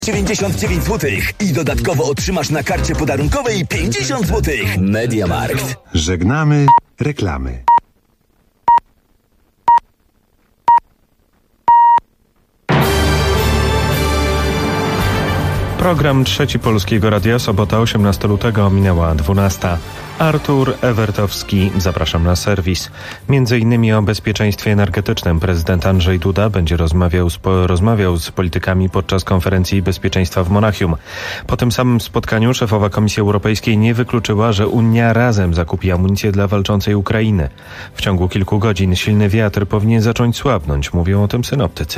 99 zł i dodatkowo otrzymasz na karcie podarunkowej 50 zł. MediaMarkt. Żegnamy reklamy. Program Trzeci Polskiego Radia, sobota 18 lutego, minęła 12. Artur Ewertowski, zapraszam na serwis. Między innymi o bezpieczeństwie energetycznym prezydent Andrzej Duda będzie rozmawiał z politykami podczas konferencji bezpieczeństwa w Monachium. Po tym samym spotkaniu szefowa Komisji Europejskiej nie wykluczyła, że Unia razem zakupi amunicję dla walczącej Ukrainy. W ciągu kilku godzin silny wiatr powinien zacząć słabnąć, mówią o tym synoptycy.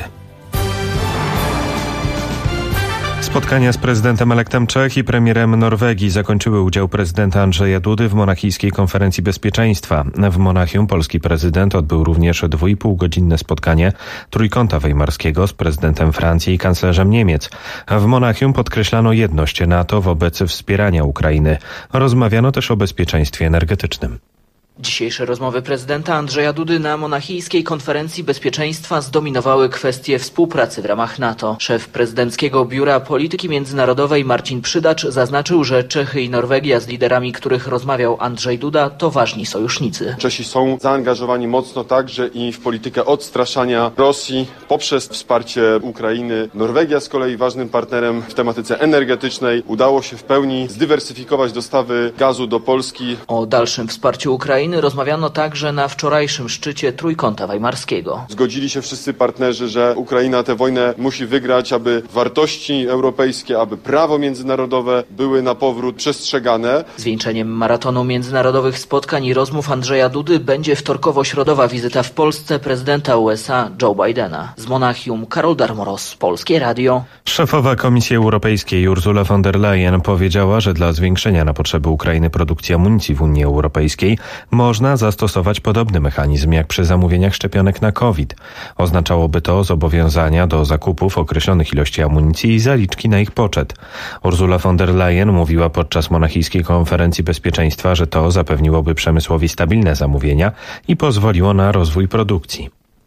Spotkania z prezydentem elektem Czech i premierem Norwegii zakończyły udział prezydenta Andrzeja Dudy w monachijskiej konferencji bezpieczeństwa. W Monachium polski prezydent odbył również 2,5-godzinne spotkanie Trójkąta Weimarskiego z prezydentem Francji i kanclerzem Niemiec. W Monachium podkreślano jedność NATO wobec wspierania Ukrainy. Rozmawiano też o bezpieczeństwie energetycznym. Dzisiejsze rozmowy prezydenta Andrzeja Dudy na monachijskiej konferencji bezpieczeństwa zdominowały kwestie współpracy w ramach NATO. Szef prezydenckiego Biura Polityki Międzynarodowej Marcin Przydacz zaznaczył, że Czechy i Norwegia, z liderami których rozmawiał Andrzej Duda, to ważni sojusznicy. Czesi są zaangażowani mocno także i w politykę odstraszania Rosji poprzez wsparcie Ukrainy. Norwegia z kolei ważnym partnerem w tematyce energetycznej. Udało się w pełni zdywersyfikować dostawy gazu do Polski. O dalszym wsparciu Ukrainy rozmawiano także na wczorajszym szczycie Trójkąta Weimarskiego. Zgodzili się wszyscy partnerzy, że Ukraina tę wojnę musi wygrać, aby wartości europejskie, aby prawo międzynarodowe były na powrót przestrzegane. Zwieńczeniem maratonu międzynarodowych spotkań i rozmów Andrzeja Dudy będzie wtorkowo-środowa wizyta w Polsce prezydenta USA Joe Bidena. Z Monachium Karol Darmoros, Polskie Radio. Szefowa Komisji Europejskiej Ursula von der Leyen powiedziała, że dla zwiększenia na potrzeby Ukrainy produkcji amunicji w Unii Europejskiej można zastosować podobny mechanizm jak przy zamówieniach szczepionek na COVID. Oznaczałoby to zobowiązania do zakupów określonych ilości amunicji i zaliczki na ich poczet. Ursula von der Leyen mówiła podczas monachijskiej konferencji bezpieczeństwa, że to zapewniłoby przemysłowi stabilne zamówienia i pozwoliło na rozwój produkcji.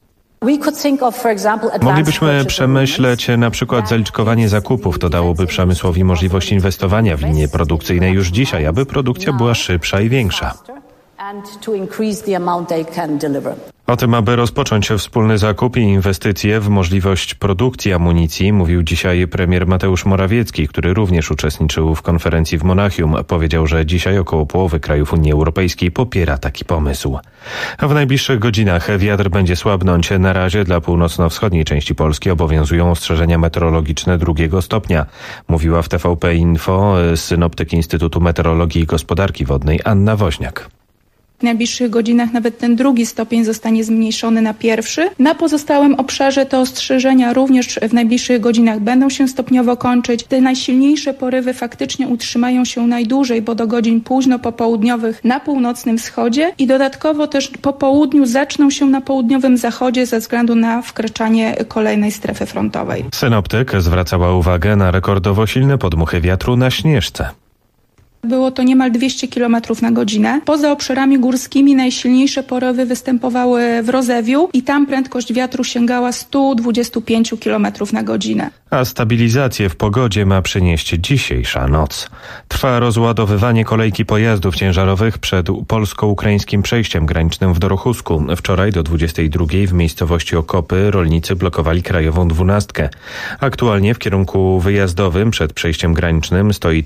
Moglibyśmy przemyśleć na przykład zaliczkowanie zakupów. To dałoby przemysłowi możliwość inwestowania w linie produkcyjne już dzisiaj, aby produkcja była szybsza i większa. O tym, aby rozpocząć wspólny zakup i inwestycje w możliwość produkcji amunicji, mówił dzisiaj premier Mateusz Morawiecki, który również uczestniczył w konferencji w Monachium. Powiedział, że dzisiaj około połowy krajów Unii Europejskiej popiera taki pomysł. W najbliższych godzinach wiatr będzie słabnąć. Na razie dla północno-wschodniej części Polski obowiązują ostrzeżenia meteorologiczne 2 stopnia. Mówiła w TVP Info synoptyk Instytutu Meteorologii i Gospodarki Wodnej Anna Woźniak. W najbliższych godzinach nawet ten 2 stopień zostanie zmniejszony na 1. Na pozostałym obszarze te ostrzeżenia również w najbliższych godzinach będą się stopniowo kończyć. Te najsilniejsze porywy faktycznie utrzymają się najdłużej, bo do godzin późno popołudniowych na północnym wschodzie i dodatkowo też po południu zaczną się na południowym zachodzie ze względu na wkraczanie kolejnej strefy frontowej. Synoptyk zwracała uwagę na rekordowo silne podmuchy wiatru na Śnieżce. Było to niemal 200 km na godzinę. Poza obszarami górskimi najsilniejsze porywy występowały w Rozewiu i tam prędkość wiatru sięgała 125 km na godzinę. A stabilizację w pogodzie ma przynieść dzisiejsza noc. Trwa rozładowywanie kolejki pojazdów ciężarowych przed polsko-ukraińskim przejściem granicznym w Dorochusku. Wczoraj do 22 w miejscowości Okopy rolnicy blokowali krajową 12. Aktualnie w kierunku wyjazdowym przed przejściem granicznym stoi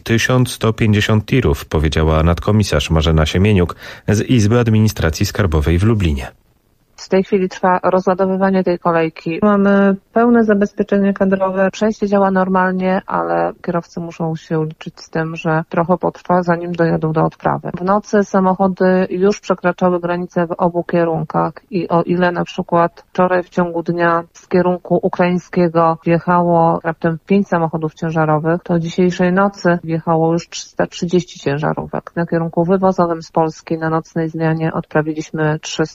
1150 tirów, powiedziała nadkomisarz Marzena Siemieniuk z Izby Administracji Skarbowej w Lublinie. W tej chwili trwa rozładowywanie tej kolejki. Mamy pełne zabezpieczenie kadrowe. Przejście działa normalnie, ale kierowcy muszą się liczyć z tym, że trochę potrwa, zanim dojadą do odprawy. W nocy samochody już przekraczały granice w obu kierunkach i o ile na przykład wczoraj w ciągu dnia z kierunku ukraińskiego wjechało raptem 5 samochodów ciężarowych, to dzisiejszej nocy wjechało już 330 ciężarówek. Na kierunku wywozowym z Polski na nocnej zmianie odprawiliśmy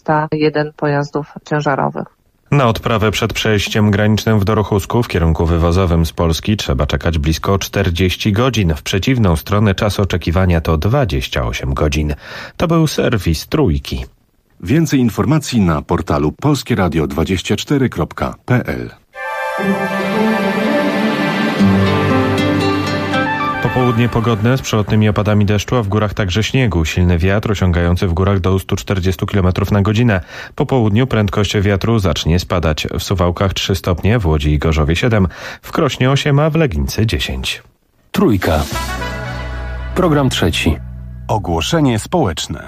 301 pojazdów ciężarowych. Na odprawę przed przejściem granicznym w Dorochusku w kierunku wywozowym z Polski trzeba czekać blisko 40 godzin. W przeciwną stronę czas oczekiwania to 28 godzin. To był serwis Trójki. Więcej informacji na portalu polskieradio24.pl. Popołudnie pogodne z przelotnymi opadami deszczu, a w górach także śniegu. Silny wiatr osiągający w górach do 140 km na godzinę. Po południu prędkość wiatru zacznie spadać. W Suwałkach 3 stopnie, w Łodzi i Gorzowie 7, w Krośnie 8, a w Legnicy 10. Trójka. Program trzeci. Ogłoszenie społeczne.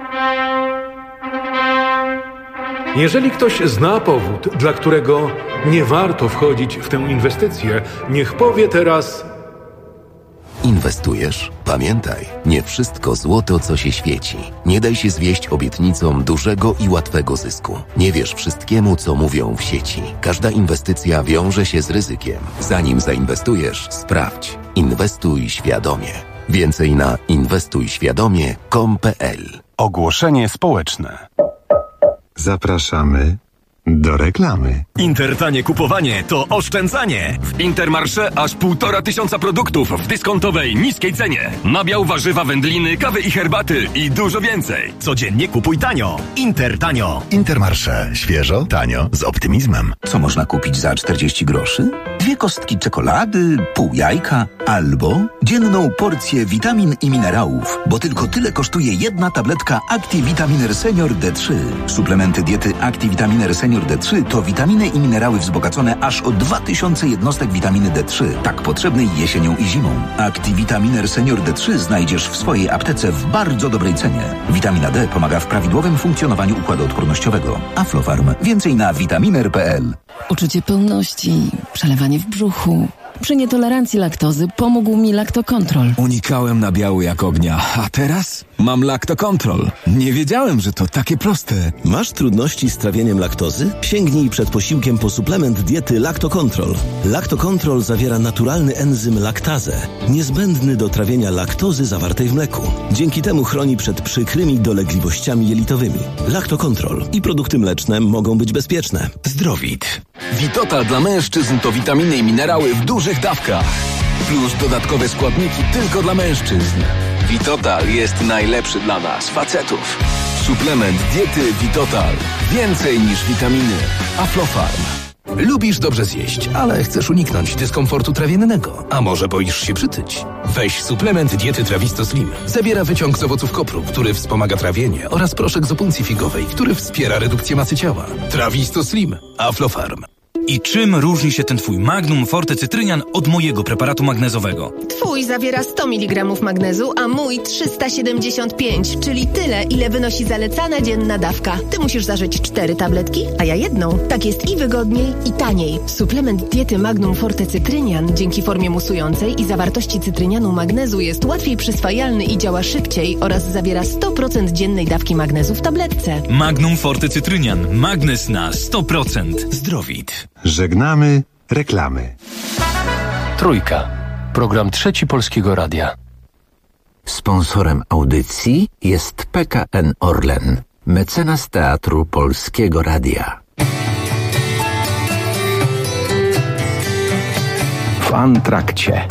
Jeżeli ktoś zna powód, dla którego nie warto wchodzić w tę inwestycję, niech powie teraz: Inwestujesz? Pamiętaj, nie wszystko złoto, co się świeci. Nie daj się zwieść obietnicom dużego i łatwego zysku. Nie wierz wszystkiemu, co mówią w sieci. Każda inwestycja wiąże się z ryzykiem. Zanim zainwestujesz, sprawdź. Inwestuj świadomie. Więcej na inwestujświadomie.com.pl. Ogłoszenie społeczne. Zapraszamy do reklamy. Intertanie kupowanie to oszczędzanie. W Intermarché aż 1500 produktów w dyskontowej, niskiej cenie. Nabiał, warzywa, wędliny, kawy i herbaty i dużo więcej. Codziennie kupuj tanio. Intertanio. Intermarché. Świeżo, tanio, z optymizmem. Co można kupić za 40 groszy? 2 kostki czekolady, pół jajka albo dzienną porcję witamin i minerałów, bo tylko tyle kosztuje jedna tabletka Activitaminer Senior D3. Suplementy diety Activitaminer Senior D3 to witaminy i minerały wzbogacone aż o 2000 jednostek witaminy D3, tak potrzebnej jesienią i zimą. Activitaminer Senior D3 znajdziesz w swojej aptece w bardzo dobrej cenie. Witamina D pomaga w prawidłowym funkcjonowaniu układu odpornościowego. Aflofarm. Więcej na vitaminer.pl. Uczucie pełności, przelewanie w brzuchu. Przy nietolerancji laktozy pomógł mi Lactocontrol. Unikałem nabiału jak ognia, a teraz mam Lactocontrol. Nie wiedziałem, że to takie proste. Masz trudności z trawieniem laktozy? Sięgnij przed posiłkiem po suplement diety Lactocontrol. Lactocontrol zawiera naturalny enzym laktazę, niezbędny do trawienia laktozy zawartej w mleku. Dzięki temu chroni przed przykrymi dolegliwościami jelitowymi. Lactocontrol i produkty mleczne mogą być bezpieczne. Zdrowit. Vitotal dla mężczyzn to witaminy i minerały w dużych dawkach. Plus dodatkowe składniki tylko dla mężczyzn. Vitotal jest najlepszy dla nas, facetów. Suplement diety Vitotal. Więcej niż witaminy. Aflofarm. Lubisz dobrze zjeść, ale chcesz uniknąć dyskomfortu trawiennego. A może boisz się przytyć? Weź suplement diety Trawisto Slim. Zawiera wyciąg z owoców kopru, który wspomaga trawienie, oraz proszek z opuncji figowej, który wspiera redukcję masy ciała. Trawisto Slim. Aflofarm. I czym różni się ten twój Magnum Forte Cytrynian od mojego preparatu magnezowego? Twój zawiera 100 mg magnezu, a mój 375, czyli tyle, ile wynosi zalecana dzienna dawka. Ty musisz zażyć 4 tabletki, a ja jedną. Tak jest i wygodniej, i taniej. Suplement diety Magnum Forte Cytrynian dzięki formie musującej i zawartości cytrynianu magnezu jest łatwiej przyswajalny i działa szybciej oraz zawiera 100% dziennej dawki magnezu w tabletce. Magnum Forte Cytrynian. Magnez na 100%. Zdrowit. Żegnamy reklamy. Trójka. Program trzeci Polskiego Radia. Sponsorem audycji jest PKN Orlen, mecenas Teatru Polskiego Radia. W Antrakcie.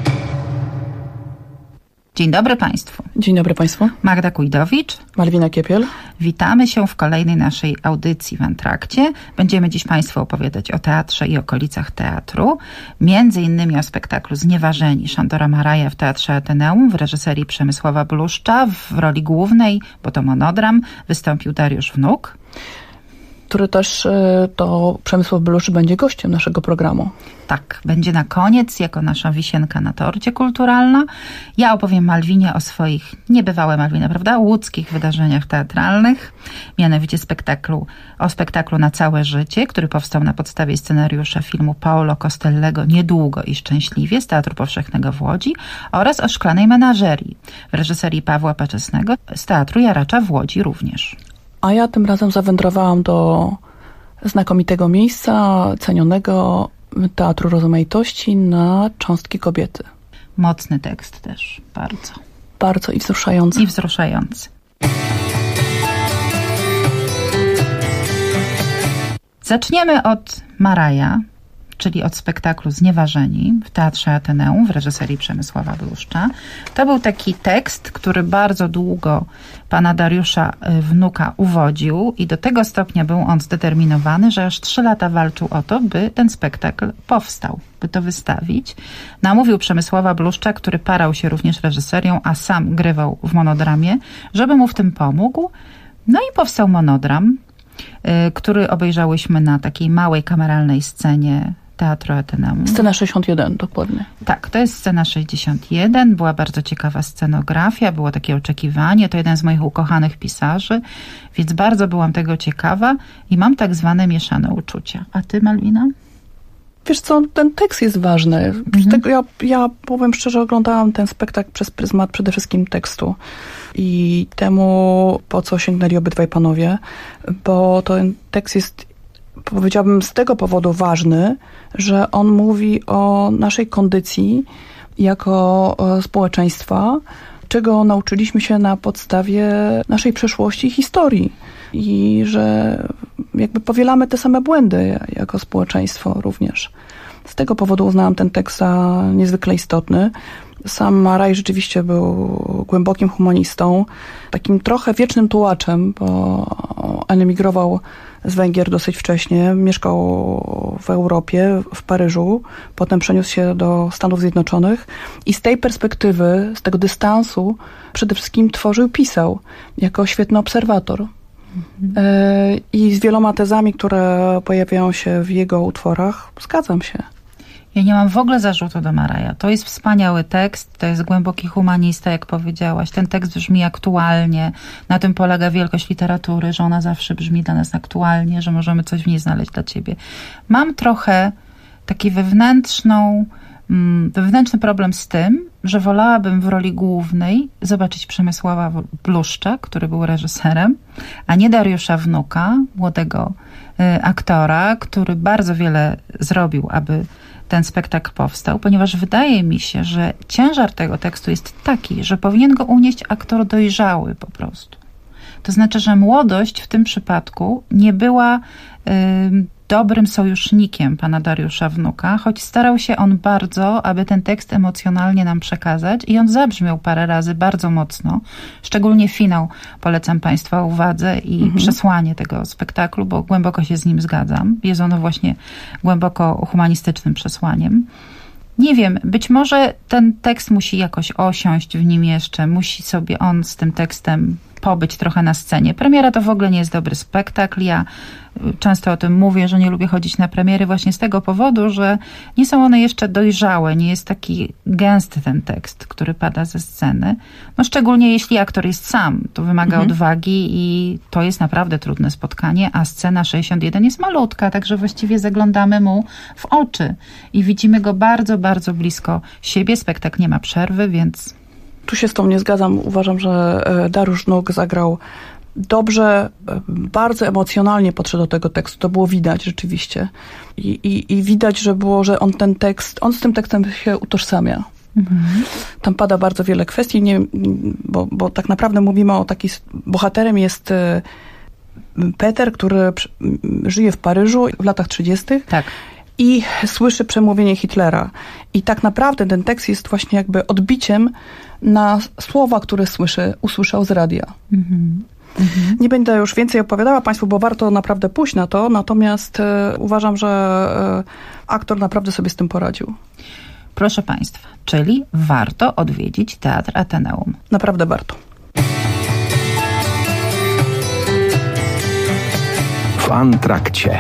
Dzień dobry Państwu. Dzień dobry Państwu. Magda Kujdowicz. Malwina Kiepiel. Witamy się w kolejnej naszej audycji w Antrakcie. Będziemy dziś Państwu opowiadać o teatrze i okolicach teatru. Między innymi o spektaklu Znieważeni Szandora Maraja w Teatrze Ateneum w reżyserii Przemysława Bluszcza. W roli głównej, bo to monodram, wystąpił Dariusz Wnuk, który też to Przemysław Bluszcz będzie gościem naszego programu. Tak, będzie na koniec jako nasza wisienka na torcie kulturalna. Ja opowiem Malwinie o swoich, niebywałe Malwina, prawda, łódzkich wydarzeniach teatralnych, mianowicie o spektaklu Na całe życie, który powstał na podstawie scenariusza filmu Paolo Costellego Niedługo i szczęśliwie z Teatru Powszechnego w Łodzi oraz o Szklanej menażerii w reżyserii Pawła Paczesnego z Teatru Jaracza w Łodzi również. A ja tym razem zawędrowałam do znakomitego miejsca, cenionego Teatru Rozmaitości na Cząstki kobiety. Mocny tekst też, bardzo. Bardzo i wzruszający. I wzruszający. Zaczniemy od Maraja, czyli od spektaklu Znieważeni w Teatrze Ateneum w reżyserii Przemysława Bluszcza. To był taki tekst, który bardzo długo pana Dariusza Wnuka uwodził i do tego stopnia był on zdeterminowany, że aż 3 lata walczył o to, by ten spektakl powstał, by to wystawić. Namówił Przemysława Bluszcza, który parał się również reżyserią, a sam grywał w monodramie, żeby mu w tym pomógł. No i powstał monodram, który obejrzałyśmy na takiej małej kameralnej scenie Teatru Ateneum. Scena 61, dokładnie. Tak, to jest scena 61. Była bardzo ciekawa scenografia, było takie oczekiwanie. To jeden z moich ukochanych pisarzy, więc bardzo byłam tego ciekawa i mam tak zwane mieszane uczucia. A ty, Malwina? Wiesz co, ten tekst jest ważny. Ja powiem szczerze, oglądałam ten spektakl przez pryzmat przede wszystkim tekstu i temu, po co sięgnęli obydwaj panowie, bo ten tekst jest, powiedziałabym, z tego powodu ważny, że on mówi o naszej kondycji jako społeczeństwa, czego nauczyliśmy się na podstawie naszej przeszłości i historii. I że jakby powielamy te same błędy jako społeczeństwo również. Z tego powodu uznałam ten tekst za niezwykle istotny. Sam Maraj rzeczywiście był głębokim humanistą, takim trochę wiecznym tułaczem, bo emigrował z Węgier dosyć wcześnie, mieszkał w Europie, w Paryżu, potem przeniósł się do Stanów Zjednoczonych i z tej perspektywy, z tego dystansu przede wszystkim pisał jako świetny obserwator. I z wieloma tezami, które pojawiają się w jego utworach, zgadzam się. Ja nie mam w ogóle zarzutu do Maraja. To jest wspaniały tekst, to jest głęboki humanista, jak powiedziałaś. Ten tekst brzmi aktualnie. Na tym polega wielkość literatury, że ona zawsze brzmi dla nas aktualnie, że możemy coś w niej znaleźć dla ciebie. Mam trochę taki wewnętrzny problem z tym, że wolałabym w roli głównej zobaczyć Przemysława Bluszcza, który był reżyserem, a nie Dariusza Wnuka, młodego aktora, który bardzo wiele zrobił, aby ten spektakl powstał, ponieważ wydaje mi się, że ciężar tego tekstu jest taki, że powinien go unieść aktor dojrzały po prostu. To znaczy, że młodość w tym przypadku nie była dobrym sojusznikiem pana Dariusza Wnuka, choć starał się on bardzo, aby ten tekst emocjonalnie nam przekazać i on zabrzmiał parę razy bardzo mocno. Szczególnie finał polecam państwa uwadze i przesłanie tego spektaklu, bo głęboko się z nim zgadzam. Jest ono właśnie głęboko humanistycznym przesłaniem. Nie wiem, być może ten tekst musi jakoś osiąść w nim jeszcze, musi sobie on z tym tekstem pobyć trochę na scenie. Premiera to w ogóle nie jest dobry spektakl. Ja często o tym mówię, że nie lubię chodzić na premiery właśnie z tego powodu, że nie są one jeszcze dojrzałe, nie jest taki gęsty ten tekst, który pada ze sceny. No szczególnie jeśli aktor jest sam, to wymaga odwagi i to jest naprawdę trudne spotkanie, a scena 61 jest malutka, także właściwie zaglądamy mu w oczy i widzimy go bardzo, bardzo blisko siebie. Spektakl nie ma przerwy, więc... Tu się z tą nie zgadzam. Uważam, że Dariusz Wnuk zagrał dobrze, bardzo emocjonalnie podszedł do tego tekstu. To było widać rzeczywiście. I widać, że było, że on z tym tekstem się utożsamia. Tam pada bardzo wiele kwestii, bo tak naprawdę mówimy o takiej... Bohaterem jest Peter, który żyje w Paryżu w latach 30. Tak. I słyszy przemówienie Hitlera. I tak naprawdę ten tekst jest właśnie jakby odbiciem na słowa, które usłyszał z radia. Nie będę już więcej opowiadała państwu, bo warto naprawdę pójść na to, natomiast uważam, że aktor naprawdę sobie z tym poradził. Proszę państwa, czyli warto odwiedzić Teatr Ateneum. Naprawdę warto. W Antrakcie.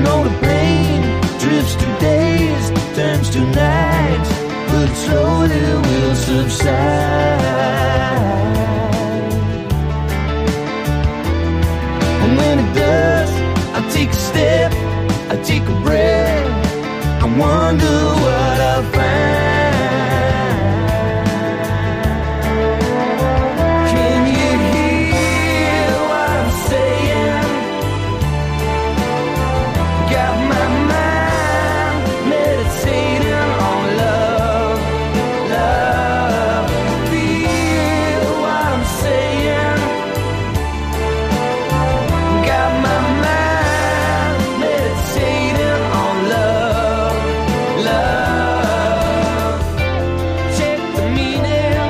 know the pain drifts to days, turns to nights, but slowly will subside. And when it does, I take a step, I take a breath, I wonder what I'll find. Can you hear what I'm saying? Got my mind meditating on love, love. Feel what I'm saying? Got my mind meditating on love, love. Check the meaning.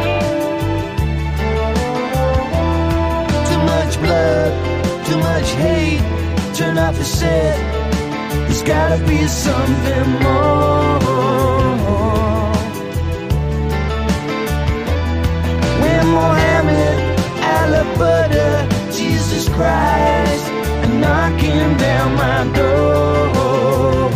Too much blood, too much hate. Turn off the set. There's gotta be something more. When Mohammed, Allah, Buddha, Jesus Christ are knocking down my door,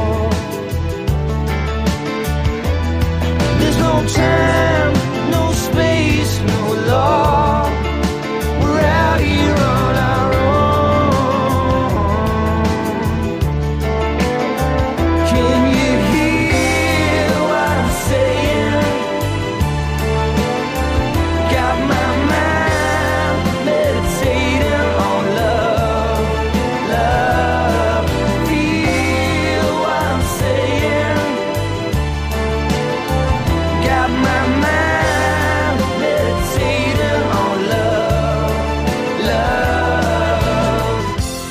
there's no time, no space, no law. We're out here on our own. Can you hear what I'm saying? Got my mind meditating on love, love. Feel what I'm saying? Got my mind meditating on love, love.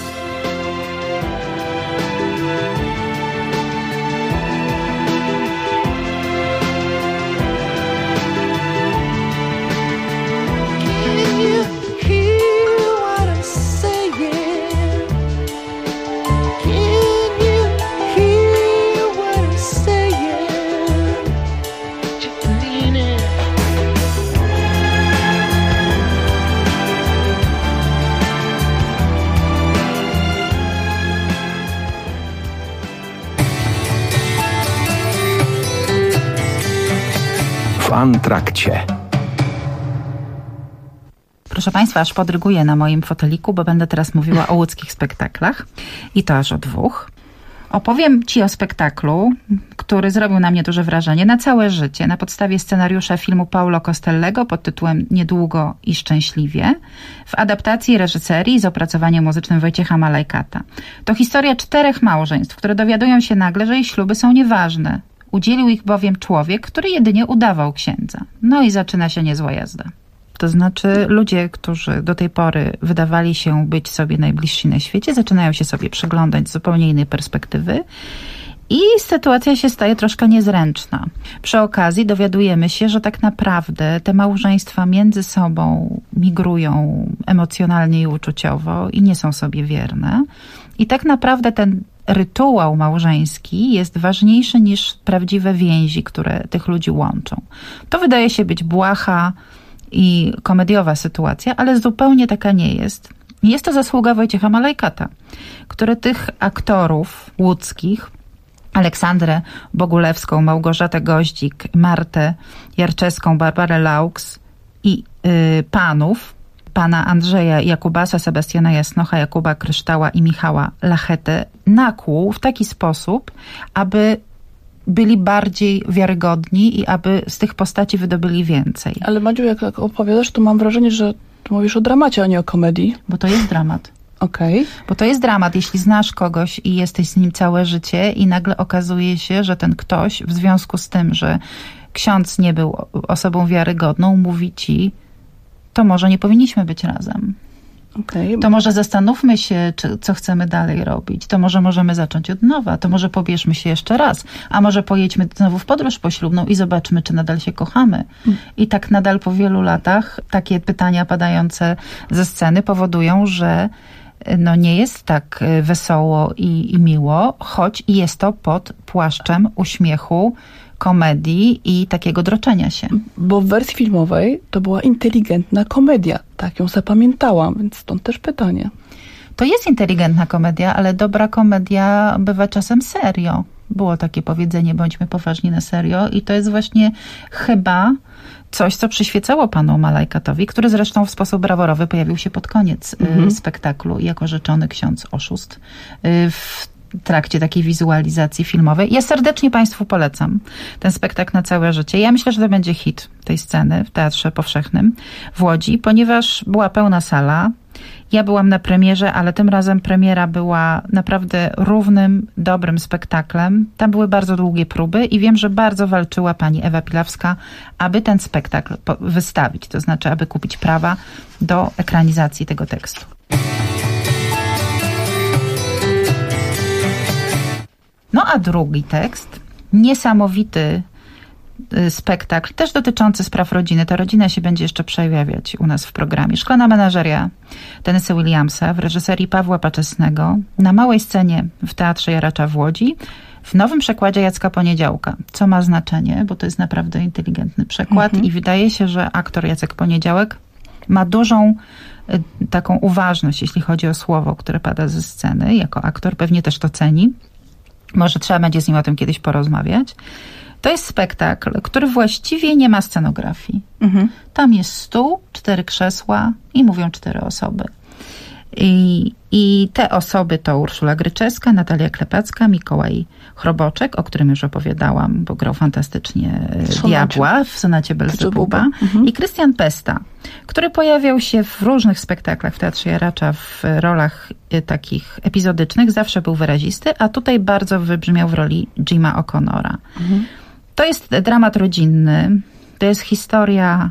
Can you hear what I'm saying? Can you hear what I'm saying? Jacqueline. W Antrakcie. Proszę Państwa, aż podryguję na moim foteliku, bo będę teraz mówiła o łódzkich spektaklach i to aż o 2. Opowiem Ci o spektaklu, który zrobił na mnie duże wrażenie na całe życie, na podstawie scenariusza filmu Paulo Costellego pod tytułem Niedługo i szczęśliwie, w adaptacji reżyserii z opracowaniem muzycznym Wojciecha Malajkata. To historia 4 małżeństw, które dowiadują się nagle, że ich śluby są nieważne. Udzielił ich bowiem człowiek, który jedynie udawał księdza. No i zaczyna się niezła jazda. To znaczy ludzie, którzy do tej pory wydawali się być sobie najbliżsi na świecie, zaczynają się sobie przyglądać z zupełnie innej perspektywy i sytuacja się staje troszkę niezręczna. Przy okazji dowiadujemy się, że tak naprawdę te małżeństwa między sobą migrują emocjonalnie i uczuciowo i nie są sobie wierne. I tak naprawdę ten rytuał małżeński jest ważniejszy niż prawdziwe więzi, które tych ludzi łączą. To wydaje się być błaha i komediowa sytuacja, ale zupełnie taka nie jest. Jest to zasługa Wojciecha Malajkata, który tych aktorów łódzkich, Aleksandrę Bogulewską, Małgorzatę Goździk, Martę Jarczewską, Barbarę Laux i panów, pana Andrzeja Jakubasa, Sebastiana Jasnocha, Jakuba Kryształa i Michała Lachetę nakłuł w taki sposób, aby byli bardziej wiarygodni i aby z tych postaci wydobyli więcej. Ale Madziu, jak tak opowiadasz, to mam wrażenie, że tu mówisz o dramacie, a nie o komedii. Bo to jest dramat. Okej. Bo to jest dramat, jeśli znasz kogoś i jesteś z nim całe życie i nagle okazuje się, że ten ktoś w związku z tym, że ksiądz nie był osobą wiarygodną, mówi ci, to może nie powinniśmy być razem. Okay. To może zastanówmy się, co chcemy dalej robić. To może możemy zacząć od nowa. To może pobierzmy się jeszcze raz. A może pojedźmy znowu w podróż poślubną i zobaczmy, czy nadal się kochamy. I tak nadal po wielu latach takie pytania padające ze sceny powodują, że no nie jest tak wesoło i miło, choć jest to pod płaszczem uśmiechu, komedii i takiego droczenia się. Bo w wersji filmowej to była inteligentna komedia. Tak ją zapamiętałam, więc stąd też pytanie. To jest inteligentna komedia, ale dobra komedia bywa czasem serio. Było takie powiedzenie, bądźmy poważni na serio i to jest właśnie chyba coś, co przyświecało panu Malajkatowi, który zresztą w sposób braworowy pojawił się pod koniec spektaklu jako rzeczony ksiądz oszust w trakcie takiej wizualizacji filmowej. Ja serdecznie państwu polecam ten spektakl na całe życie. Ja myślę, że to będzie hit tej sceny w Teatrze Powszechnym w Łodzi, ponieważ była pełna sala. Ja byłam na premierze, ale tym razem premiera była naprawdę równym, dobrym spektaklem. Tam były bardzo długie próby i wiem, że bardzo walczyła pani Ewa Pilawska, aby ten spektakl wystawić, to znaczy, aby kupić prawa do ekranizacji tego tekstu. No a drugi tekst, niesamowity spektakl, też dotyczący spraw rodziny. Ta rodzina się będzie jeszcze przejawiać u nas w programie. Szklana menażeria Tennessee Williamsa w reżyserii Pawła Paczesnego na małej scenie w Teatrze Jaracza w Łodzi w nowym przekładzie Jacka Poniedziałka, co ma znaczenie, bo to jest naprawdę inteligentny przekład i wydaje się, że aktor Jacek Poniedziałek ma dużą taką uważność, jeśli chodzi o słowo, które pada ze sceny. Jako aktor pewnie też to ceni. Może trzeba będzie z nim o tym kiedyś porozmawiać. To jest spektakl, który właściwie nie ma scenografii. Tam jest stół, 4 krzesła i mówią 4 osoby. I te osoby to Urszula Gryczewska, Natalia Klepacka, Mikołaj Chroboczek, o którym już opowiadałam, bo grał fantastycznie diabła w Sonacie Belzebuba, i Krystian Pesta, który pojawiał się w różnych spektaklach w Teatrze Jaracza w rolach takich epizodycznych, zawsze był wyrazisty, a tutaj bardzo wybrzmiał w roli Jima O'Connora. To jest dramat rodzinny, to jest historia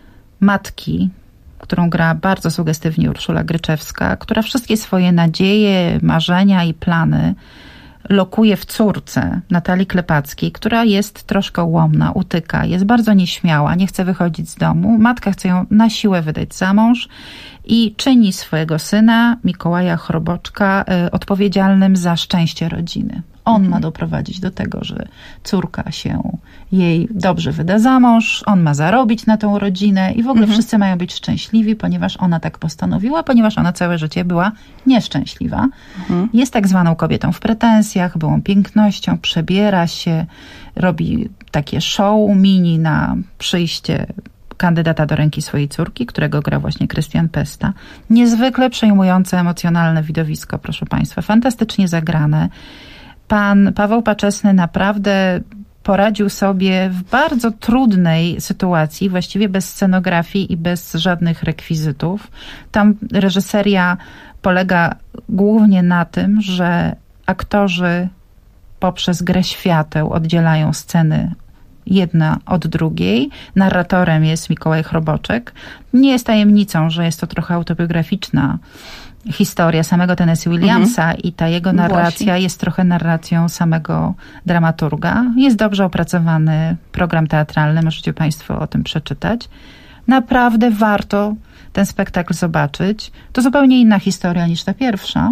matki, którą gra bardzo sugestywnie Urszula Gryczewska, która wszystkie swoje nadzieje, marzenia i plany lokuje w córce Natalii Klepackiej, która jest troszkę ułomna, utyka, jest bardzo nieśmiała, nie chce wychodzić z domu. Matka chce ją na siłę wydać za mąż i czyni swojego syna, Mikołaja Chroboczka, odpowiedzialnym za szczęście rodziny. On ma doprowadzić do tego, że córka się jej dobrze wyda za mąż, on ma zarobić na tą rodzinę i w ogóle wszyscy mają być szczęśliwi, ponieważ ona tak postanowiła, ponieważ ona całe życie była nieszczęśliwa. Jest tak zwaną kobietą w pretensjach, byłą pięknością, przebiera się, robi takie show mini na przyjście kandydata do ręki swojej córki, którego gra właśnie Krystian Pesta. Niezwykle przejmujące emocjonalne widowisko, proszę państwa, fantastycznie zagrane. Pan Paweł Paczesny naprawdę poradził sobie w bardzo trudnej sytuacji, właściwie bez scenografii i bez żadnych rekwizytów. Tam reżyseria polega głównie na tym, że aktorzy poprzez grę świateł oddzielają sceny jedna od drugiej. Narratorem jest Mikołaj Chroboczek. Nie jest tajemnicą, że jest to trochę autobiograficzna historia samego Tennessee Williamsa i ta jego narracja jest trochę narracją samego dramaturga. Jest dobrze opracowany program teatralny, możecie państwo o tym przeczytać. Naprawdę warto ten spektakl zobaczyć. To zupełnie inna historia niż ta pierwsza,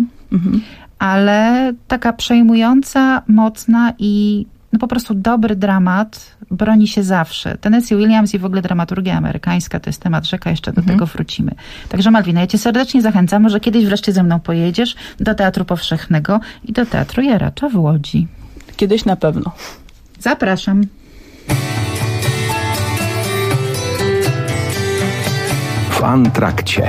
ale taka przejmująca, mocna i po prostu dobry dramat broni się zawsze. Tennessee Williams i w ogóle dramaturgia amerykańska to jest temat rzeka, jeszcze do tego wrócimy. Także Malwina, ja cię serdecznie zachęcam, może kiedyś wreszcie ze mną pojedziesz do Teatru Powszechnego i do Teatru Jaracza w Łodzi. Kiedyś na pewno. Zapraszam. W Antrakcie.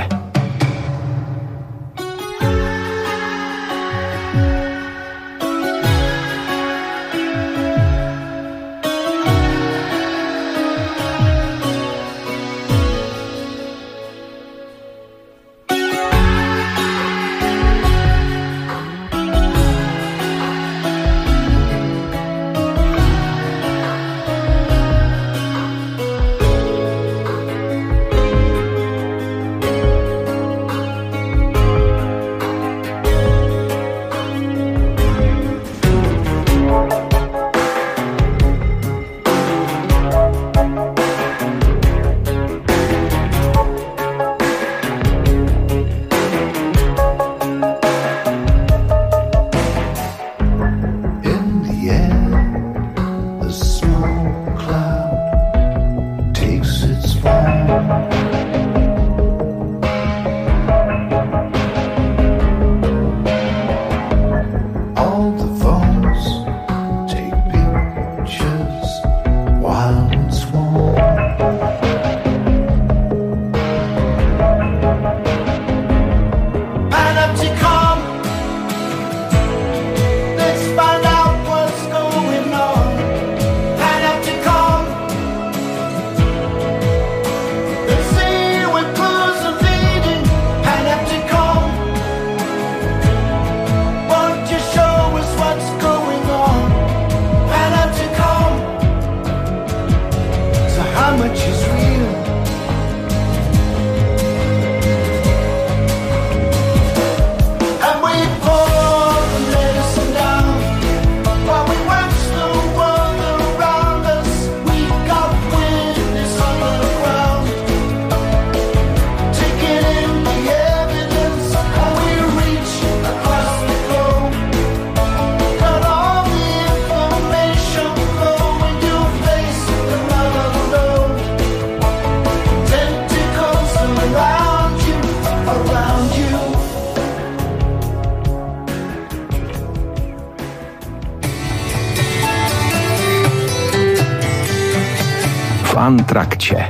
W Antrakcie.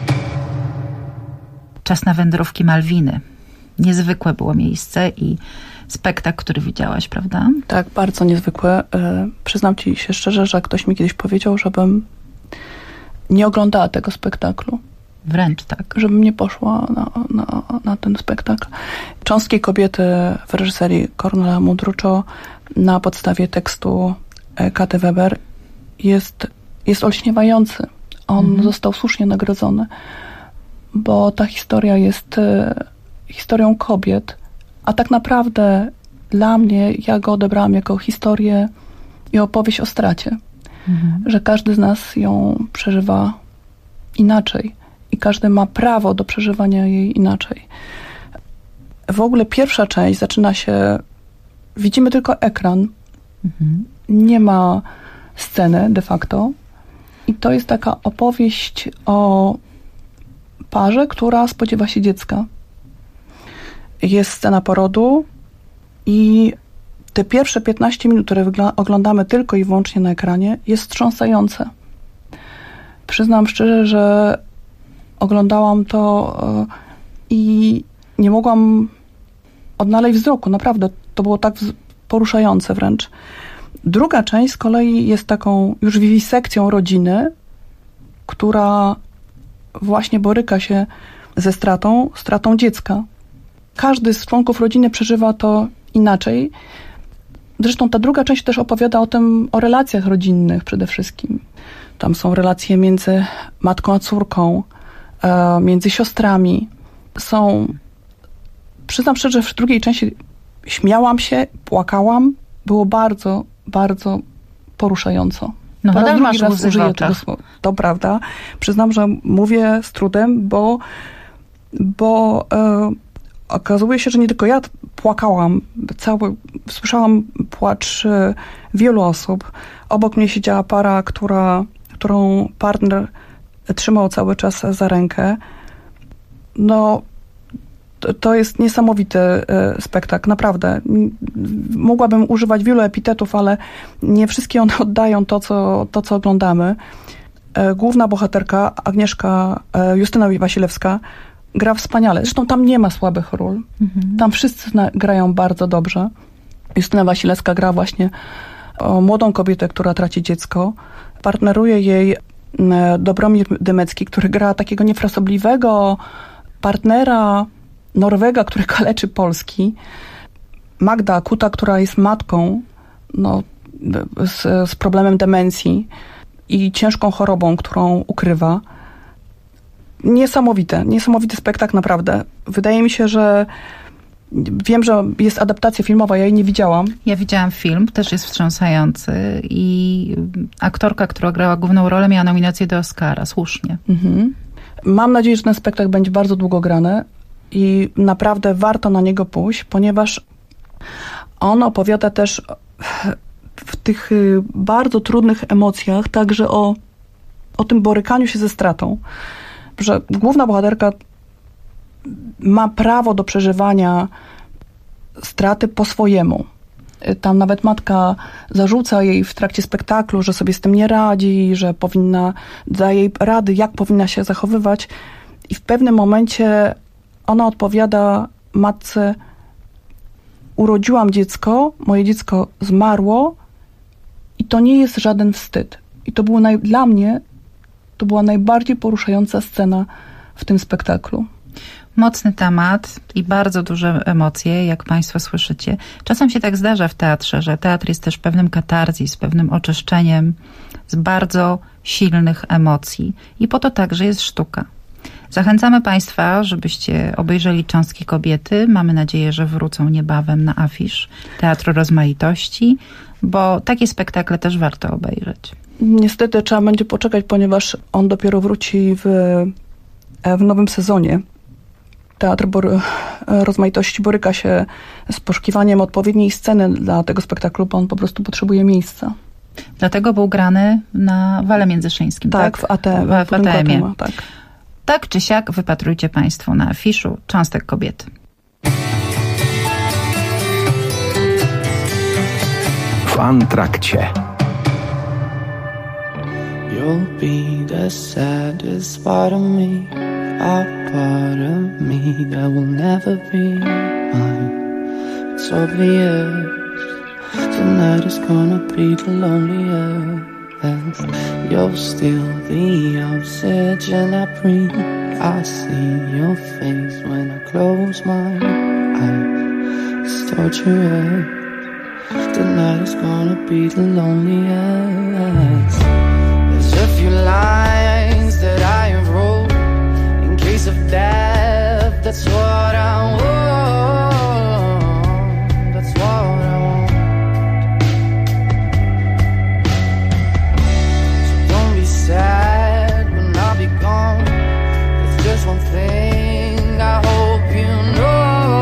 Czas na wędrówki Malwiny. Niezwykłe było miejsce i spektakl, który widziałaś, prawda? Tak, bardzo niezwykłe. Przyznam ci się szczerze, że ktoś mi kiedyś powiedział, żebym nie oglądała tego spektaklu. Wręcz tak. Żebym nie poszła na ten spektakl. Cząstki kobiety w reżyserii Kornela Mundruczo na podstawie tekstu Katy Weber jest olśniewający. On został słusznie nagrodzony, bo ta historia jest historią kobiet, a tak naprawdę dla mnie, ja go odebrałam jako historię i opowieść o stracie. Że każdy z nas ją przeżywa inaczej i każdy ma prawo do przeżywania jej inaczej. W ogóle pierwsza część zaczyna się, widzimy tylko ekran, nie ma sceny de facto i to jest taka opowieść o parze, która spodziewa się dziecka. Jest scena porodu i te pierwsze 15 minut, które oglądamy tylko i wyłącznie na ekranie, jest wstrząsające. Przyznam szczerze, że oglądałam to i nie mogłam odnaleźć wzroku. Naprawdę, to było tak poruszające wręcz. Druga część z kolei jest taką już wiwisekcją rodziny, która właśnie boryka się ze stratą dziecka. Każdy z członków rodziny przeżywa to inaczej. Zresztą ta druga część też opowiada o relacjach rodzinnych przede wszystkim. Tam są relacje między matką a córką, między siostrami. Przyznam szczerze, że w drugiej części śmiałam się, płakałam. Było bardzo, bardzo poruszająco. No nadal masz łzy w oczach. To prawda. Przyznam, że mówię z trudem, bo okazuje się, że nie tylko ja płakałam. Słyszałam płacz wielu osób. Obok mnie siedziała para, którą partner trzymał cały czas za rękę. No, to jest niesamowity spektakl, naprawdę. Mogłabym używać wielu epitetów, ale nie wszystkie one oddają to, co oglądamy. Główna bohaterka, Agnieszka Justyna Wasilewska, gra wspaniale. Zresztą tam nie ma słabych ról. Tam wszyscy grają bardzo dobrze. Justyna Wasilewska gra właśnie młodą kobietę, która traci dziecko. Partneruje jej Dobromir Dymecki, który gra takiego niefrasobliwego partnera Norwega, który kaleczy Polski. Magda Kuta, która jest matką z problemem demencji i ciężką chorobą, którą ukrywa. Niesamowity spektakl, naprawdę. Wydaje mi się, że wiem, że jest adaptacja filmowa, ja jej nie widziałam. Ja widziałam film, też jest wstrząsający i aktorka, która grała główną rolę, miała nominację do Oscara, słusznie. Mam nadzieję, że ten spektakl będzie bardzo długo grany i naprawdę warto na niego pójść, ponieważ on opowiada też w tych bardzo trudnych emocjach także o tym borykaniu się ze stratą, że główna bohaterka ma prawo do przeżywania straty po swojemu. Tam nawet matka zarzuca jej w trakcie spektaklu, że sobie z tym nie radzi, że daje jej rady, jak powinna się zachowywać. I w pewnym momencie ona odpowiada matce: urodziłam dziecko, moje dziecko zmarło i to nie jest żaden wstyd. I to było dla mnie to była najbardziej poruszająca scena w tym spektaklu. Mocny temat i bardzo duże emocje, jak Państwo słyszycie. Czasem się tak zdarza w teatrze, że teatr jest też pewnym katarzis, pewnym oczyszczeniem z bardzo silnych emocji. I po to także jest sztuka. Zachęcamy Państwa, żebyście obejrzeli Cząstki kobiety. Mamy nadzieję, że wrócą niebawem na afisz Teatru Rozmaitości, bo takie spektakle też warto obejrzeć. Niestety trzeba będzie poczekać, ponieważ on dopiero wróci w nowym sezonie. Teatr Rozmaitości boryka się z poszukiwaniem odpowiedniej sceny dla tego spektaklu, bo on po prostu potrzebuje miejsca. Dlatego był grany na Wale Międzyszyńskim, tak? W ATM-ie. Tak. Tak czy siak wypatrujcie Państwo na afiszu Cząstek kobiety. W Antrakcie. You'll be the saddest part of me, a part of me that will never be mine. It's obvious tonight is gonna be the loneliest. You're still the oxygen I breathe. I see your face when I close my eyes. It's torturous. Tonight is gonna be the loneliest. There's a few lines that I have wrote in case of death. That's what I want. That's what I want. So don't be sad when I'll be gone. There's just one thing I hope you know.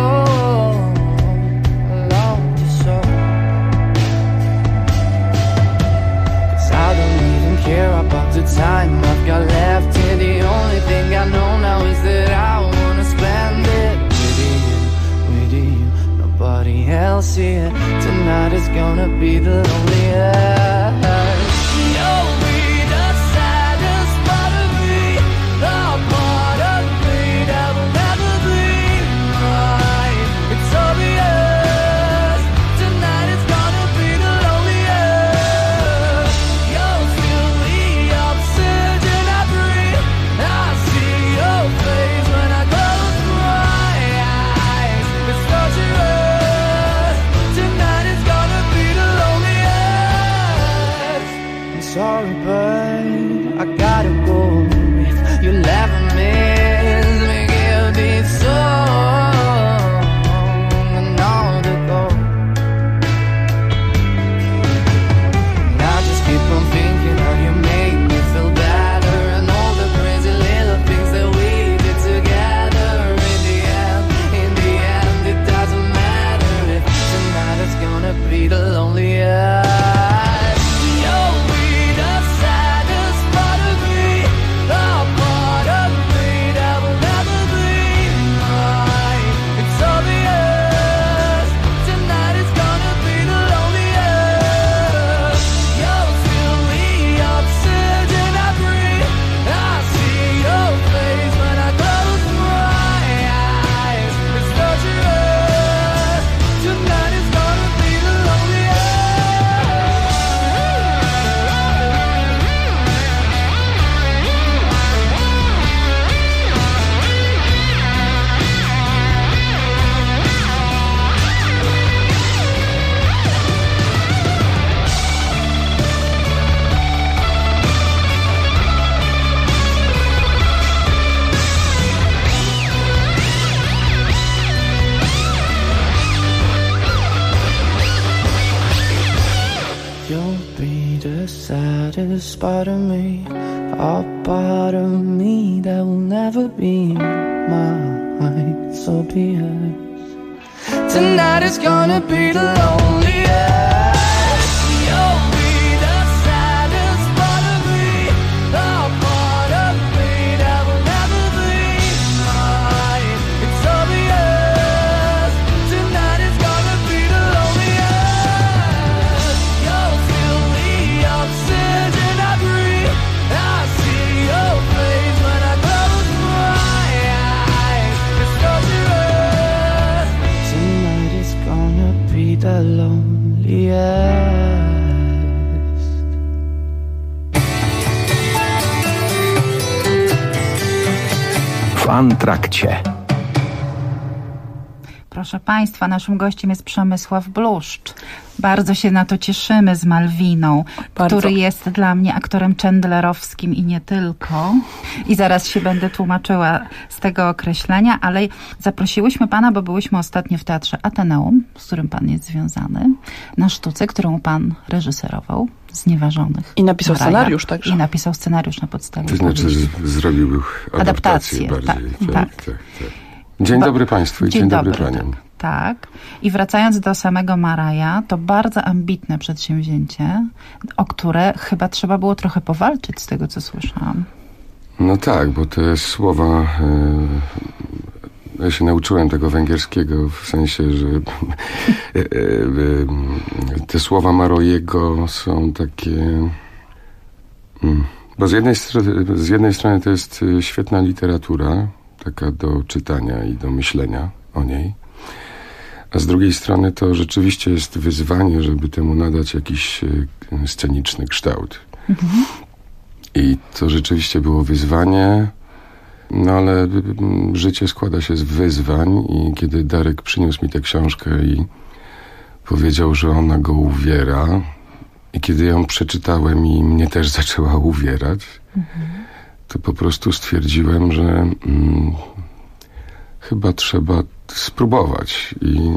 Care about the time I've got left here. The only thing I know now is that I wanna spend it with you, nobody else here. Tonight is gonna be the loneliest. You'll be the saddest part of me, the part of me that will never be mine. It's obvious, tonight is gonna be the loneliest. You'll feel the oxygen I breathe. I see your face when I close my eyes. It's torturous, tonight is gonna be the loneliest. I'm sorry, but I gotta go. If you'll ever miss me, give this song and all the gold. And I just keep on thinking how you make me feel better, and all the crazy little things that we did together. In the end, it doesn't matter if tonight is gonna be the loneliest. You'll be the saddest part of me, the part of me that will never be mine. It's obvious, tonight is gonna be the loneliest. You'll feel the oxygen I breathe. I see your face when I close my eyes. It's torturous, tonight is gonna be the You'll be the saddest part of me, a part of me that will never be mine. It's obvious, tonight is gonna be the loneliest. You'll be the saddest part of me, the part of me that will never be mine. It's obvious, tonight is gonna be the loneliest. You'll feel the oxygen I breathe. I see your face when I close my eyes. It's torturous, tonight is gonna be the loneliest. W Antrakcie. Proszę Państwa, naszym gościem jest Przemysław Bluszcz. Bardzo się na to cieszymy z Malwiną, który jest dla mnie aktorem chandlerowskim i nie tylko. I zaraz się będę tłumaczyła z tego określenia, ale zaprosiłyśmy Pana, bo byłyśmy ostatnio w Teatrze Ateneum, z którym Pan jest związany, na sztuce, którą Pan reżyserował, Znieważonych. I napisał scenariusz także. I napisał scenariusz na podstawie. To znaczy, zrobił adaptację bardziej. Tak. Dzień dobry Państwu i dzień dobry Paniom. Tak. I wracając do samego Maraja, to bardzo ambitne przedsięwzięcie, o które chyba trzeba było trochę powalczyć z tego, co słyszałam. No tak, bo te słowa... Ja się nauczyłem tego węgierskiego w sensie, że te słowa Marojego są takie Bo z jednej strony to jest świetna literatura, taka do czytania i do myślenia o niej, a z drugiej strony to rzeczywiście jest wyzwanie, żeby temu nadać jakiś sceniczny kształt. I to rzeczywiście było wyzwanie, no ale życie składa się z wyzwań i kiedy Darek przyniósł mi tę książkę i powiedział, że ona go uwiera, i kiedy ją przeczytałem i mnie też zaczęła uwierać, to po prostu stwierdziłem, że chyba trzeba spróbować.